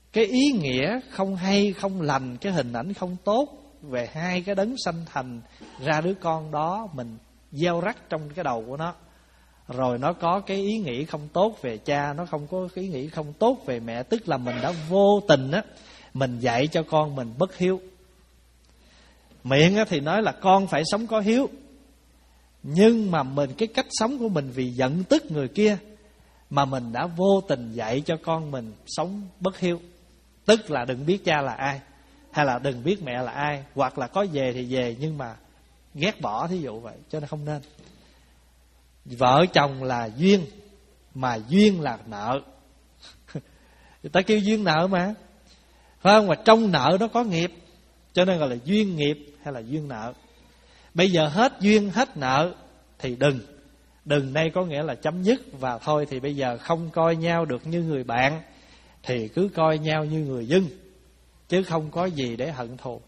cái ý nghĩa không hay, không lành, cái hình ảnh không tốt về hai cái đấng sanh thành ra đứa con đó mình gieo rắc trong cái đầu của nó. Rồi nó có cái ý nghĩ không tốt về cha, nó không có cái ý nghĩ không tốt về mẹ. Tức là mình đã vô tình á, mình dạy cho con mình bất hiếu. Miệng á thì nói là con phải sống có hiếu, nhưng mà mình cái cách sống của mình vì giận tức người kia mà mình đã vô tình dạy cho con mình sống bất hiếu. Tức là đừng biết cha là ai, hay là đừng biết mẹ là ai, hoặc là có về thì về nhưng mà ghét bỏ, thí dụ vậy. Cho nên không nên. Vợ chồng là duyên, mà duyên là nợ. Người ta kêu duyên nợ mà, phải không? Mà trong nợ nó có nghiệp, cho nên gọi là duyên nghiệp hay là duyên nợ. Bây giờ hết duyên hết nợ thì đừng. Đừng đây có nghĩa là chấm dứt. Và thôi thì bây giờ không coi nhau được như người bạn, thì cứ coi nhau như người dân, chứ không có gì để hận thù.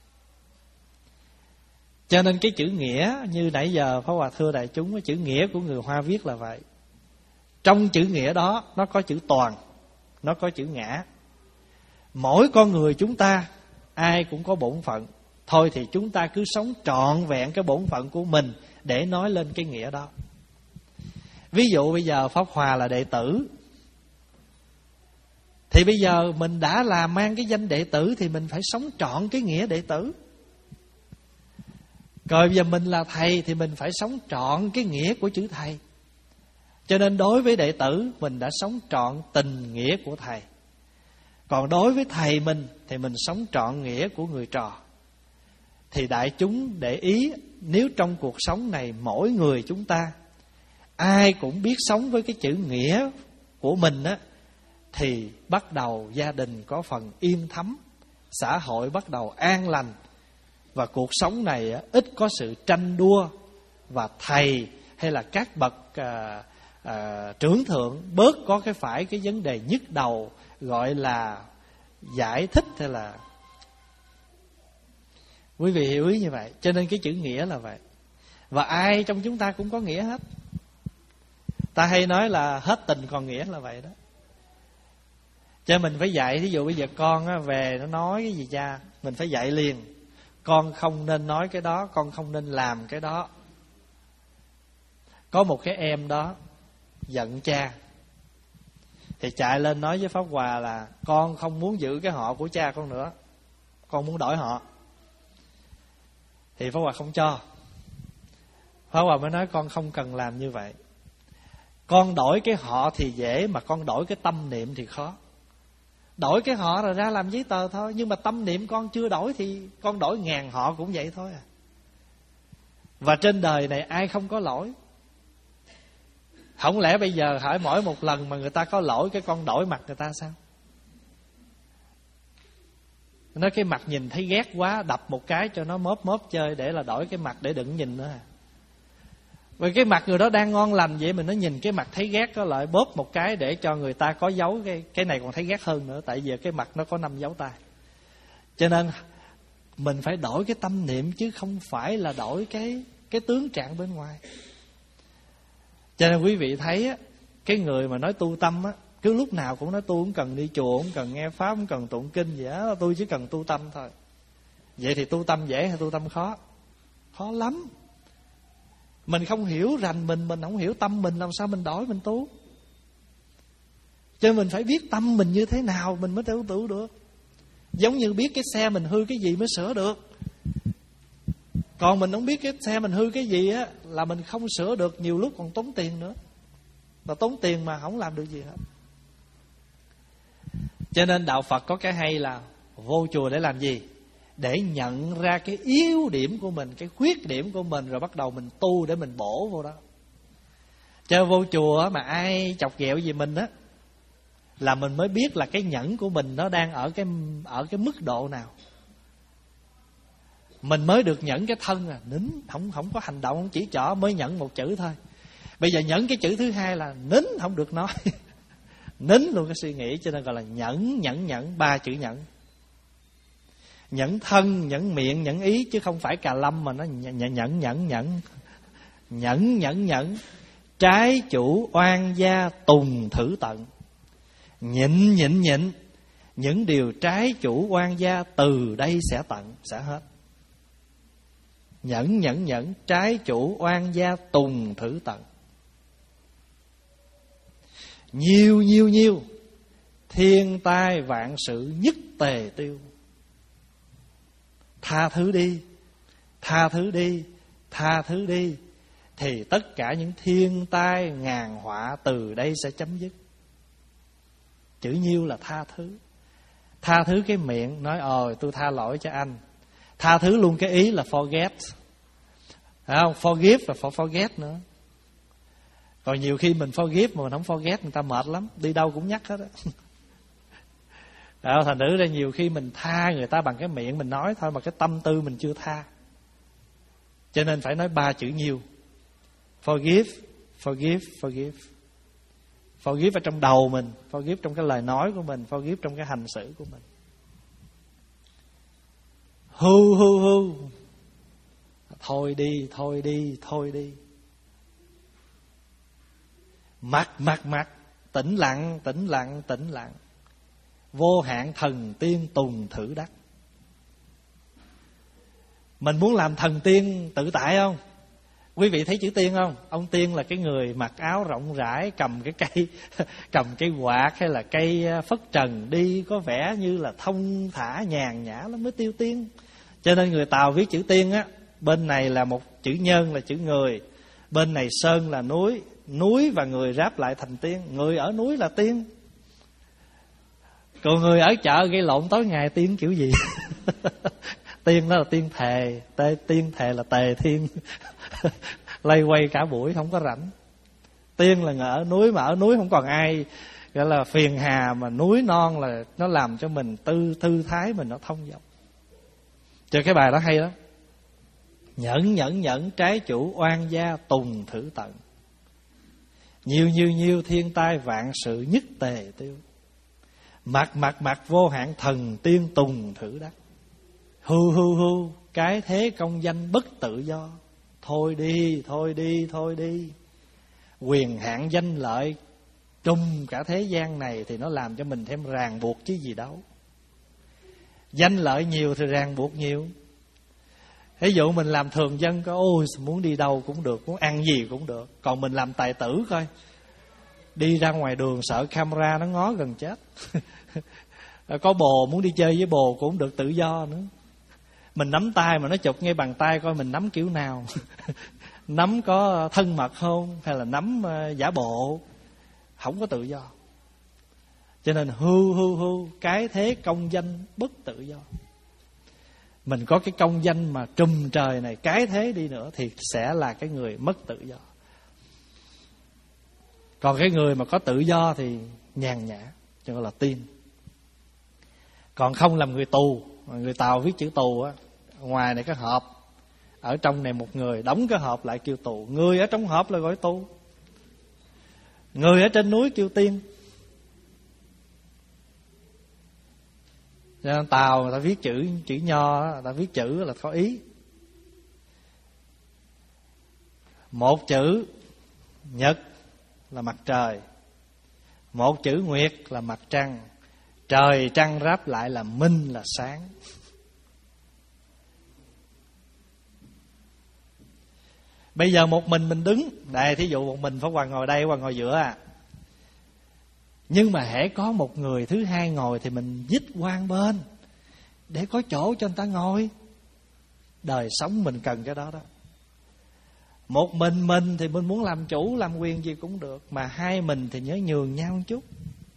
Cho nên cái chữ nghĩa như nãy giờ Pháp Hòa thưa đại chúng, cái chữ nghĩa của người Hoa viết là vậy. Trong chữ nghĩa đó nó có chữ toàn, nó có chữ ngã. Mỗi con người chúng ta ai cũng có bổn phận. Thôi thì chúng ta cứ sống trọn vẹn cái bổn phận của mình để nói lên cái nghĩa đó. Ví dụ bây giờ Pháp Hòa là đệ tử, thì bây giờ mình đã là mang cái danh đệ tử thì mình phải sống trọn cái nghĩa đệ tử. Rồi bây giờ mình là thầy thì mình phải sống trọn cái nghĩa của chữ thầy. Cho nên đối với đệ tử mình đã sống trọn tình nghĩa của thầy. Còn đối với thầy mình thì mình sống trọn nghĩa của người trò. Thì đại chúng để ý, nếu trong cuộc sống này mỗi người chúng ta ai cũng biết sống với cái chữ nghĩa của mình á, thì bắt đầu gia đình có phần yên thấm, xã hội bắt đầu an lành, và cuộc sống này á, ít có sự tranh đua. Và thầy hay là các bậc à, à, trưởng thượng bớt có cái phải cái vấn đề nhức đầu gọi là giải thích hay là... Quý vị hiểu ý như vậy. Cho nên cái chữ nghĩa là vậy. Và ai trong chúng ta cũng có nghĩa hết. Ta hay nói là hết tình còn nghĩa là vậy đó. Cho mình phải dạy. Ví dụ bây giờ con á, về nó nói cái gì cha, mình phải dạy liền. Con không nên nói cái đó, con không nên làm cái đó. Có một cái em đó giận cha, thì chạy lên nói với Pháp Hòa là con không muốn giữ cái họ của cha con nữa, con muốn đổi họ. Thì Pháp Hòa không cho. Pháp Hòa mới nói con không cần làm như vậy. Con đổi cái họ thì dễ, mà con đổi cái tâm niệm thì khó. Đổi cái họ rồi ra làm giấy tờ thôi, nhưng mà tâm niệm con chưa đổi thì con đổi ngàn họ cũng vậy thôi à. Và trên đời này ai không có lỗi. Không lẽ bây giờ hỏi mỗi một lần mà người ta có lỗi cái con đổi mặt người ta sao? Nói cái mặt nhìn thấy ghét quá, đập một cái cho nó móp móp chơi, để là đổi cái mặt để đừng nhìn nữa à. Vì cái mặt người đó đang ngon lành vậy, mình nó nhìn cái mặt thấy ghét có lại bóp một cái để cho người ta có dấu cái, cái này còn thấy ghét hơn nữa. Tại vì cái mặt nó có năm dấu tay. Cho nên mình phải đổi cái tâm niệm, chứ không phải là đổi cái, cái tướng trạng bên ngoài. Cho nên quý vị thấy á, cái người mà nói tu tâm á, cứ lúc nào cũng nói tu không cần đi chùa, không cần nghe pháp, không cần tụng kinh gì á, tôi chỉ cần tu tâm thôi. Vậy thì tu tâm dễ hay tu tâm khó? Khó lắm. Mình không hiểu rành mình, mình không hiểu tâm mình, làm sao mình đổi mình tu? Cho nên mình phải biết tâm mình như thế nào mình mới tu tu được. Giống như biết cái xe mình hư cái gì mới sửa được. Còn mình không biết cái xe mình hư cái gì á, là mình không sửa được, nhiều lúc còn tốn tiền nữa. Và tốn tiền mà không làm được gì hết. Cho nên đạo Phật có cái hay là vô chùa để làm gì? Để nhận ra cái yếu điểm của mình, cái khuyết điểm của mình, rồi bắt đầu mình tu để mình bổ vô đó. Cho vô chùa mà ai chọc ghẹo gì mình á, là mình mới biết là cái nhẫn của mình nó đang ở cái, ở cái mức độ nào. Mình mới được nhẫn cái thân à, nín, không, không có hành động, không chỉ trỏ, mới nhẫn một chữ thôi. Bây giờ nhẫn cái chữ thứ hai là nín, không được nói. Nín luôn cái suy nghĩ, cho nên gọi là nhẫn, nhẫn, nhẫn, ba chữ nhẫn. Nhẫn thân, nhẫn miệng, nhẫn ý, chứ không phải cà lâm mà nó nhẫn, nhẫn, nhẫn, nhẫn. Nhẫn, nhẫn, nhẫn. Trái chủ oan gia tùng thử tận. Nhịn, nhịn, nhịn. những điều trái chủ oan gia từ đây sẽ tận, sẽ hết. Nhẫn nhẫn nhẫn, trái chủ oan gia tùng thử tận. Nhiều nhiều nhiều, thiên tai vạn sự nhất tề tiêu. Tha thứ đi, tha thứ đi, tha thứ đi, thì tất cả những thiên tai ngàn họa từ đây sẽ chấm dứt. Chữ nhiêu là tha thứ. Tha thứ cái miệng nói ồ tôi tha lỗi cho anh. Tha thứ luôn cái ý là forget. Phải không? Forgive và for forget nữa. Còn nhiều khi mình forgive mà mình không forget, người ta mệt lắm, đi đâu cũng nhắc hết á. Thành thử ra nhiều khi mình tha người ta bằng cái miệng mình nói thôi, mà cái tâm tư mình chưa tha. Cho nên phải nói ba chữ nhiêu. Forgive, forgive, forgive. Forgive ở trong đầu mình, forgive trong cái lời nói của mình, forgive trong cái hành xử của mình. Hu hu hu, thôi đi, thôi đi, thôi đi. Mặc mặc mặc, tĩnh lặng, tĩnh lặng, tĩnh lặng. Vô hạn thần tiên tùng thử đắc. Mình muốn làm thần tiên tự tại không? Quý vị thấy chữ tiên không? Ông tiên là cái người mặc áo rộng rãi, cầm cái cây cầm cái quạt hay là cây phất trần, đi có vẻ như là thông thả nhàn nhã lắm mới tiêu tiên. Cho nên người Tàu viết chữ tiên á, bên này là một chữ nhân là chữ người, bên này sơn là núi, núi và người ráp lại thành tiên. Người ở núi là tiên, còn người ở chợ gây lộn tối ngày tiên kiểu gì? Tiên đó là tiên thề, tê, tiên thề là tề thiên. Lây quay cả buổi không có rảnh. Tiên là người ở núi, mà ở núi không còn ai gọi là phiền hà, mà núi non là nó làm cho mình tư thư thái mình nó thông dong. Cho cái bài đó hay lắm. Nhẫn nhẫn nhẫn, trái chủ oan gia tùng thử tận. Nhiều nhiều nhiều, thiên tai vạn sự nhất tề tiêu. Mặc mặc mặc, vô hạn thần tiên tùng thử đắc. Hu hu hu, cái thế công danh bất tự do. Thôi đi, thôi đi, thôi đi. Quyền hạn danh lợi trùm cả thế gian này thì nó làm cho mình thêm ràng buộc chứ gì đâu. Danh lợi nhiều thì ràng buộc nhiều. Ví dụ mình làm thường dân có ôi muốn đi đâu cũng được, muốn ăn gì cũng được. Còn mình làm tài tử coi, đi ra ngoài đường sợ camera nó ngó gần chết. Có bồ muốn đi chơi với bồ cũng được tự do nữa. Mình nắm tay mà nó chụp ngay bàn tay coi mình nắm kiểu nào. Nắm có thân mật không, hay là nắm giả bộ. Không có tự do. Cho nên hư hư hư, cái thế công danh bất tự do. Mình có cái công danh mà trùm trời này, cái thế đi nữa thì sẽ là cái người mất tự do. Còn cái người mà có tự do thì nhàn nhã, cho gọi là tiên. Còn không làm người tù. Người Tàu viết chữ tù á, ngoài này cái hộp, ở trong này một người, đóng cái hộp lại kêu tù. Người ở trong hộp là gọi tù, người ở trên núi kêu tiên. Cho nên Tàu người ta viết chữ chữ nho, người ta viết chữ là có ý. Một chữ nhật là mặt trời, một chữ nguyệt là mặt trăng. Trời trăng ráp lại là minh là sáng. Bây giờ một mình mình đứng đây, thí dụ một mình Pháp Hòa ngồi đây, Hòa ngồi giữa à. Nhưng mà hễ có một người thứ hai ngồi thì mình dít qua bên để có chỗ cho người ta ngồi. Đời sống mình cần cái đó đó. Một mình mình thì mình muốn làm chủ, làm quyền gì cũng được. Mà hai mình thì nhớ nhường nhau một chút.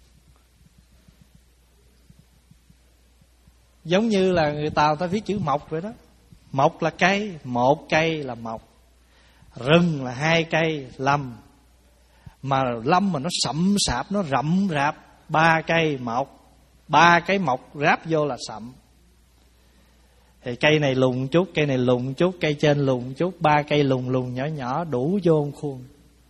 Giống như là người Tàu ta viết chữ mộc vậy đó. Mộc là cây, một cây là mộc. Rừng là hai cây, lâm. Mà lâm mà nó sậm sạp, nó rậm rạp, ba cây mộc. Ba cái mộc ráp vô là sậm. Thì cây này lùn chút, cây này lùn chút, cây trên lùn chút, ba cây lùn lùn nhỏ nhỏ đủ vô khuôn.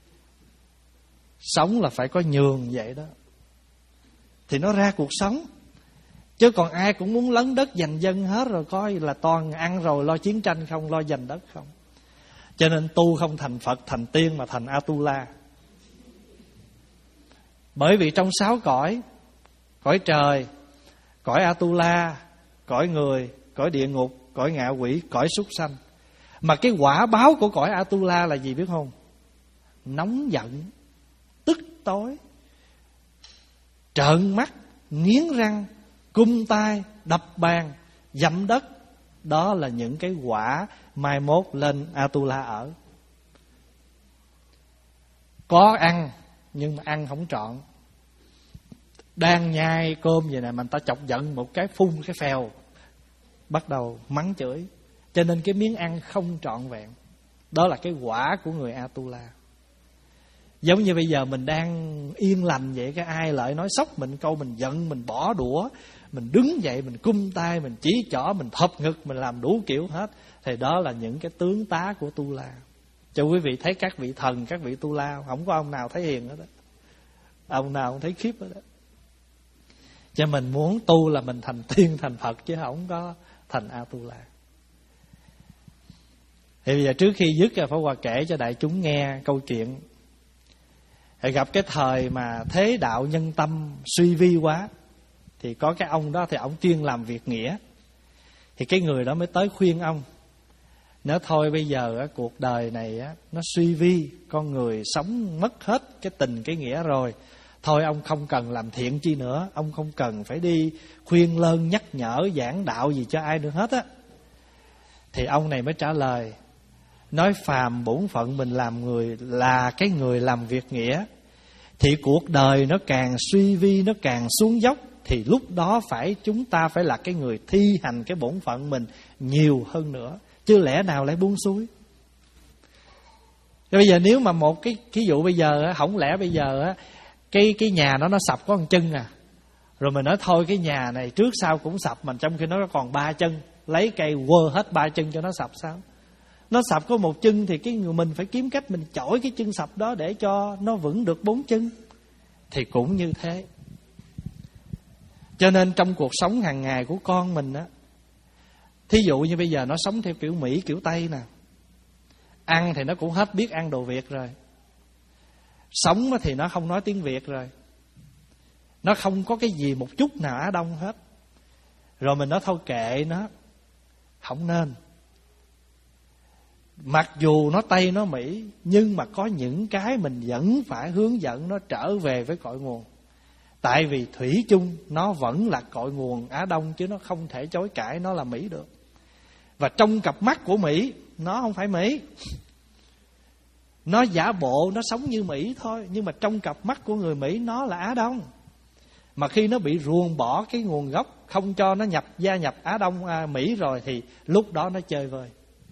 Sống là phải có nhường vậy đó thì nó ra cuộc sống. Chứ còn ai cũng muốn lấn đất giành dân hết rồi, coi là toàn ăn rồi lo chiến tranh không, lo giành đất không. Cho nên tu không thành Phật, thành tiên mà thành Atula. Bởi vì trong sáu cõi, cõi trời, cõi Atula, cõi người, cõi địa ngục, cõi ngạ quỷ, cõi súc sanh. Mà cái quả báo của cõi Atula là gì biết không? Nóng giận, tức tối, trợn mắt, nghiến răng, cung tay, đập bàn, dẫm đất. Đó là những cái quả mai mốt lên Atula ở. Có ăn nhưng mà ăn không trọn. Đang nhai cơm vậy nè mà người ta chọc giận một cái phun cái phèo, bắt đầu mắng chửi. Cho nên cái miếng ăn không trọn vẹn. Đó là cái quả của người Atula. Giống như bây giờ mình đang yên lành vậy, cái ai lại nói sốc mình câu, mình giận, mình bỏ đũa, mình đứng dậy, mình cung tay, mình chỉ trỏ, mình thập ngực, mình làm đủ kiểu hết. Thì đó là những cái tướng tá của Tu La. Cho quý vị thấy các vị thần, các vị Tu La, không có ông nào thấy hiền hết đó. Ông nào không thấy khiếp hết đó. Cho mình muốn tu là mình thành tiên, thành Phật, chứ không có thành Atula. Thì bây giờ trước khi dứt, Pháp Hòa kể cho đại chúng nghe câu chuyện. Thì gặp cái thời mà thế đạo nhân tâm suy vi quá, thì có cái ông đó thì ông chuyên làm việc nghĩa. Thì cái người đó mới tới khuyên ông, nếu thôi bây giờ cuộc đời này nó suy vi, con người sống mất hết cái tình cái nghĩa rồi, thôi ông không cần làm thiện chi nữa, ông không cần phải đi khuyên lơn nhắc nhở giảng đạo gì cho ai nữa hết á. Thì ông này mới trả lời, nói phàm bổn phận mình làm người là cái người làm việc nghĩa, thì cuộc đời nó càng suy vi, nó càng xuống dốc, thì lúc đó phải chúng ta phải là cái người thi hành cái bổn phận mình nhiều hơn nữa, chứ lẽ nào lại buông xuôi. Bây giờ nếu mà một cái ví dụ bây giờ không lẽ bây giờ cái cái nhà nó nó sập có một chân à, rồi mình nói thôi cái nhà này trước sau cũng sập, mà trong khi nó còn ba chân, lấy cây quơ hết ba chân cho nó sập sao? Nó sập có một chân thì cái người mình phải kiếm cách mình chổi cái chân sập đó để cho nó vững được bốn chân. Thì cũng như thế. Cho nên trong cuộc sống hàng ngày của con mình á, thí dụ như bây giờ nó sống theo kiểu Mỹ, kiểu Tây nè, ăn thì nó cũng hết biết ăn đồ Việt rồi, sống thì nó không nói tiếng Việt rồi, nó không có cái gì một chút nào Á Đông hết. Rồi mình nói thôi kệ nó, không nên. Mặc dù nó Tây nó Mỹ, nhưng mà có những cái mình vẫn phải hướng dẫn nó trở về với cội nguồn. Tại vì thủy chung nó vẫn là cội nguồn Á Đông, chứ nó không thể chối cãi nó là Mỹ được. Và trong cặp mắt của Mỹ, nó không phải Mỹ. Nó giả bộ nó sống như Mỹ thôi, nhưng mà trong cặp mắt của người Mỹ nó là Á Đông. Mà khi nó bị ruồng bỏ cái nguồn gốc, không cho nó nhập gia nhập Á Đông à, Mỹ rồi, thì lúc đó nó chơi vơi.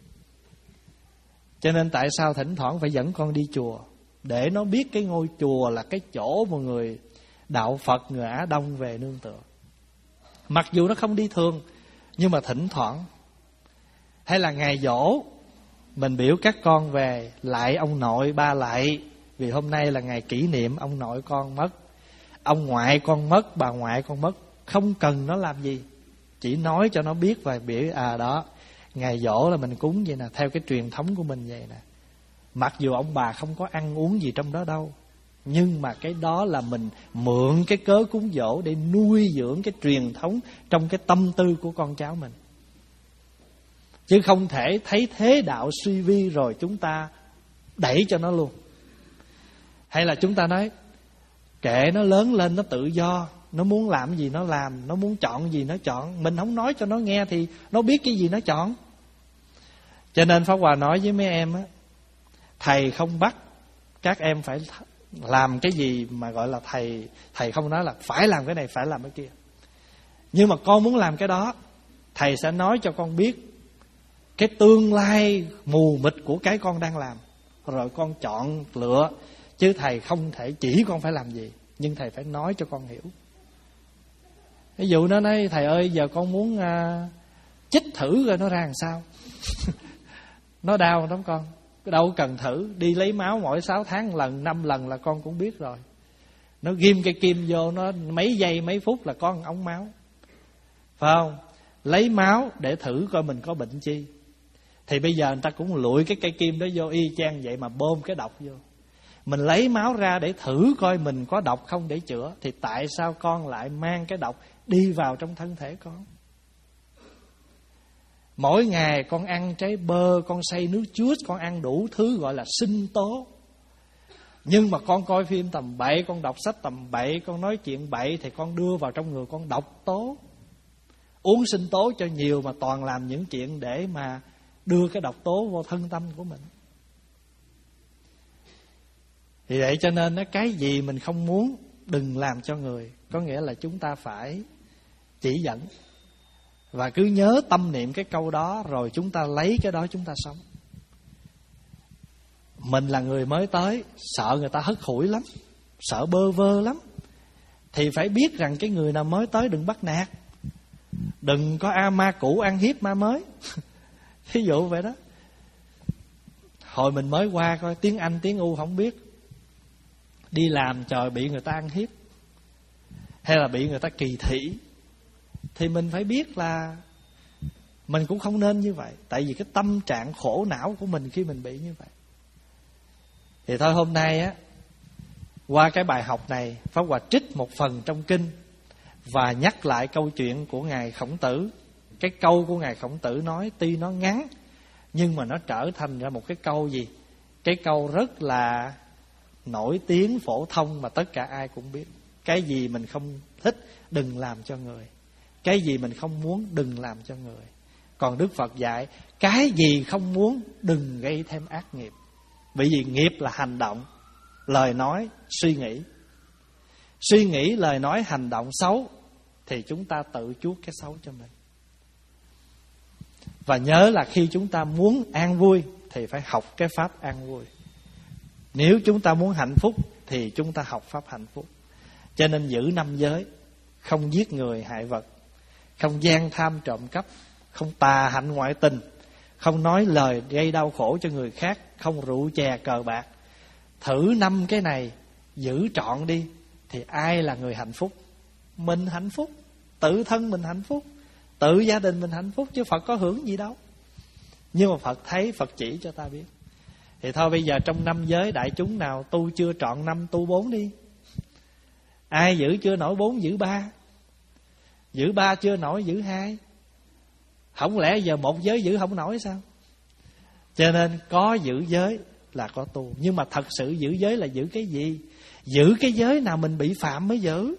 Cho nên tại sao thỉnh thoảng phải dẫn con đi chùa, để nó biết cái ngôi chùa là cái chỗ mà người đạo Phật, người Á Đông về nương tựa. Mặc dù nó không đi thường, nhưng mà thỉnh thoảng. Hay là ngày giỗ, mình biểu các con về lại ông nội ba lại, vì hôm nay là ngày kỷ niệm ông nội con mất, ông ngoại con mất, bà ngoại con mất. Không cần nó làm gì, chỉ nói cho nó biết và biểu à đó, ngày giỗ là mình cúng vậy nè, theo cái truyền thống của mình vậy nè. Mặc dù ông bà không có ăn uống gì trong đó đâu, nhưng mà cái đó là mình mượn cái cớ cúng giỗ để nuôi dưỡng cái truyền thống trong cái tâm tư của con cháu mình. Chứ không thể thấy thế đạo suy vi rồi chúng ta đẩy cho nó luôn. Hay là chúng ta nói kệ nó lớn lên nó tự do, nó muốn làm gì nó làm, nó muốn chọn gì nó chọn. Mình không nói cho nó nghe thì nó biết cái gì nó chọn. Cho nên Pháp Hòa nói với mấy em á, thầy không bắt các em phải làm cái gì mà gọi là thầy thầy không nói là phải làm cái này, phải làm cái kia. Nhưng mà con muốn làm cái đó, thầy sẽ nói cho con biết cái tương lai mù mịt của cái con đang làm, rồi con chọn lựa. Chứ thầy không thể chỉ con phải làm gì, nhưng thầy phải nói cho con hiểu. Ví dụ nó nói thầy ơi giờ con muốn uh, chích thử rồi nó ra làm sao. Nó đau lắm con, đâu cần thử. Đi lấy máu mỗi sáu tháng lần, năm lần là con cũng biết rồi. Nó ghim cây kim vô, nó mấy giây mấy phút là có một ống máu, phải không? Lấy máu để thử coi mình có bệnh chi. Thì bây giờ người ta cũng lụi cái cây kim đó vô y chang vậy mà bơm cái độc vô. Mình lấy máu ra để thử coi mình có độc không để chữa. Thì tại sao con lại mang cái độc đi vào trong thân thể con. Mỗi ngày con ăn trái bơ, con xay nước chuốt, con ăn đủ thứ gọi là sinh tố. Nhưng mà con coi phim tầm bậy, con đọc sách tầm bậy, con nói chuyện bậy thì con đưa vào trong người con độc tố. Uống sinh tố cho nhiều mà toàn làm những chuyện để mà đưa cái độc tố vô thân tâm của mình. Vì vậy cho nên cái gì mình không muốn đừng làm cho người. Có nghĩa là chúng ta phải chỉ dẫn. Và cứ nhớ tâm niệm cái câu đó, rồi chúng ta lấy cái đó chúng ta sống. Mình là người mới tới, sợ người ta hất hủi lắm, sợ bơ vơ lắm, thì phải biết rằng cái người nào mới tới đừng bắt nạt. Đừng có a ma cũ ăn hiếp ma mới. Thí dụ vậy đó. Hồi mình mới qua coi tiếng Anh tiếng U không biết, đi làm trời bị người ta ăn hiếp, hay là bị người ta kỳ thị, thì mình phải biết là mình cũng không nên như vậy. Tại vì cái tâm trạng khổ não của mình khi mình bị như vậy. Thì thôi hôm nay á, qua cái bài học này, Pháp Hòa trích một phần trong kinh và nhắc lại câu chuyện của Ngài Khổng Tử. Cái câu của Ngài Khổng Tử nói tuy nó ngắn, nhưng mà nó trở thành ra một cái câu gì? Cái câu rất là nổi tiếng phổ thông mà tất cả ai cũng biết. Cái gì mình không thích đừng làm cho người, cái gì mình không muốn đừng làm cho người. Còn Đức Phật dạy cái gì không muốn đừng gây thêm ác nghiệp. Bởi vì nghiệp là hành động, lời nói, suy nghĩ. Suy nghĩ, lời nói, hành động xấu thì chúng ta tự chuốc cái xấu cho mình. Và nhớ là khi chúng ta muốn an vui thì phải học cái pháp an vui. Nếu chúng ta muốn hạnh phúc thì chúng ta học pháp hạnh phúc. Cho nên giữ năm giới: không giết người hại vật, không gian tham trộm cắp, không tà hạnh ngoại tình, không nói lời gây đau khổ cho người khác, không rượu chè cờ bạc. Thử năm cái này giữ trọn đi thì ai là người hạnh phúc? Mình hạnh phúc, tự thân mình hạnh phúc, tự gia đình mình hạnh phúc, chứ Phật có hưởng gì đâu. Nhưng mà Phật thấy, Phật chỉ cho ta biết. Thì thôi bây giờ trong năm giới đại chúng nào tu chưa trọn năm tu bốn đi. Ai giữ chưa nổi bốn giữ ba, giữ ba chưa nổi giữ hai. Không lẽ giờ một giới giữ không nổi sao? Cho nên có giữ giới là có tu. Nhưng mà thật sự giữ giới là giữ cái gì? Giữ cái giới nào mình bị phạm mới giữ.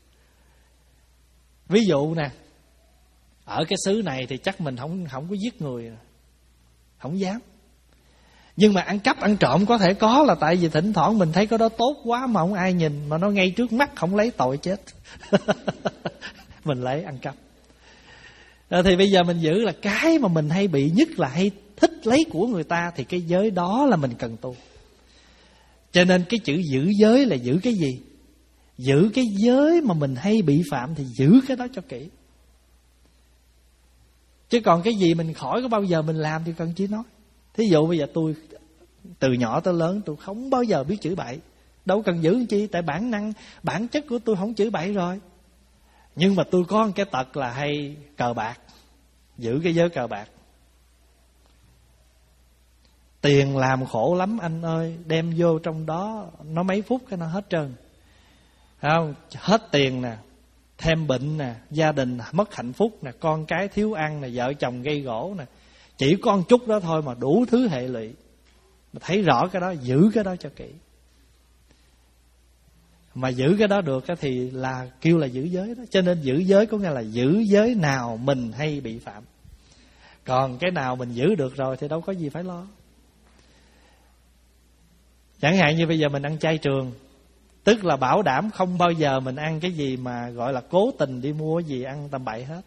Ví dụ nè, ở cái xứ này thì chắc mình không không có giết người, không dám. Nhưng mà ăn cắp ăn trộm có thể có, là tại vì thỉnh thoảng mình thấy cái đó tốt quá mà không ai nhìn, mà nó ngay trước mắt không lấy tội chết. Mình lấy ăn cắp. Rồi thì bây giờ mình giữ là cái mà mình hay bị nhất là hay thích lấy của người ta, thì cái giới đó là mình cần tu. Cho nên cái chữ giữ giới là giữ cái gì? Giữ cái giới mà mình hay bị phạm thì giữ cái đó cho kỹ. Chứ còn cái gì mình khỏi có bao giờ mình làm thì cần chỉ nói. Thí dụ bây giờ tôi từ nhỏ tới lớn tôi không bao giờ biết chửi bậy, đâu cần giữ chi, tại bản năng bản chất của tôi không chửi bậy rồi. Nhưng mà tôi có một cái tật là hay cờ bạc, giữ cái giới cờ bạc. Tiền làm khổ lắm anh ơi, đem vô trong đó nó mấy phút cái nó hết trơn. Không, hết tiền nè, thêm bệnh nè, gia đình mất hạnh phúc nè, con cái thiếu ăn nè, vợ chồng gây gổ nè. Chỉ con chút đó thôi mà đủ thứ hệ lụy. Mà thấy rõ cái đó, giữ cái đó cho kỹ. Mà giữ cái đó được thì là kêu là giữ giới đó. Cho nên giữ giới có nghĩa là giữ giới nào mình hay bị phạm. Còn cái nào mình giữ được rồi thì đâu có gì phải lo. Chẳng hạn như bây giờ mình ăn chay trường, tức là bảo đảm không bao giờ mình ăn cái gì mà gọi là cố tình đi mua gì ăn tầm bậy hết.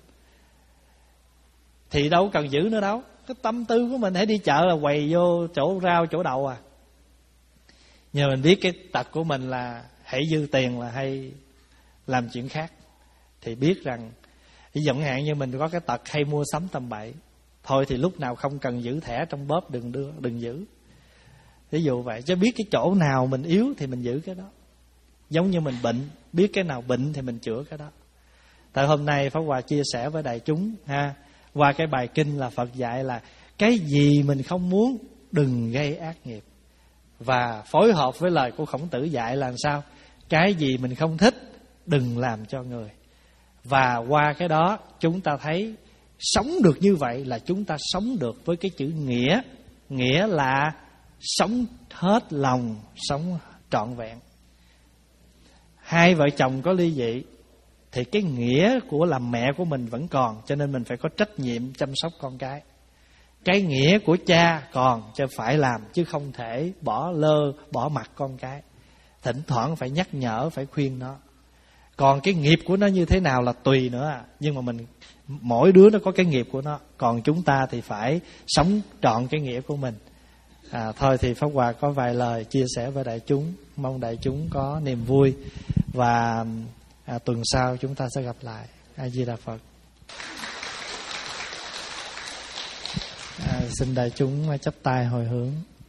Thì đâu cần giữ nữa đâu. Cái tâm tư của mình hãy đi chợ là quầy vô chỗ rau chỗ đậu à. Nhưng mình biết cái tật của mình là hãy dư tiền là hay làm chuyện khác, thì biết rằng ví dụ hạn như mình có cái tật hay mua sắm tầm bậy, thôi thì lúc nào không cần giữ thẻ trong bóp đừng đưa, đừng giữ. Ví dụ vậy, chứ biết cái chỗ nào mình yếu thì mình giữ cái đó. Giống như mình bệnh, biết cái nào bệnh thì mình chữa cái đó. Tại hôm nay Pháp Hòa chia sẻ với đại chúng ha, qua cái bài kinh là Phật dạy là cái gì mình không muốn đừng gây ác nghiệp. Và phối hợp với lời của Khổng Tử dạy là sao? Cái gì mình không thích đừng làm cho người. Và qua cái đó chúng ta thấy sống được như vậy là chúng ta sống được với cái chữ nghĩa. Nghĩa là sống hết lòng, sống trọn vẹn. Hai vợ chồng có ly dị thì cái nghĩa của làm mẹ của mình vẫn còn, cho nên mình phải có trách nhiệm chăm sóc con cái. Cái nghĩa của cha còn cho phải làm, chứ không thể bỏ lơ, bỏ mặc con cái. Thỉnh thoảng phải nhắc nhở, phải khuyên nó. Còn cái nghiệp của nó như thế nào là tùy nữa à. Nhưng mà mình, mỗi đứa nó có cái nghiệp của nó. Còn chúng ta thì phải sống trọn cái nghĩa của mình. à, Thôi thì Pháp Hòa có vài lời chia sẻ với đại chúng. Mong đại chúng có niềm vui. Và à, tuần sau chúng ta sẽ gặp lại. A Di Đà Phật. à, Xin đại chúng chắp tay hồi hướng.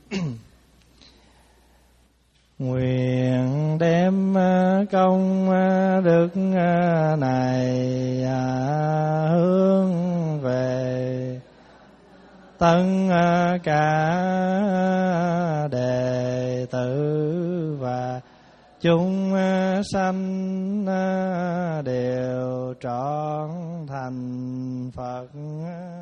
Nguyện đem công đức này hướng về tất cả đệ tử và chúng sanh đều trọn thành Phật.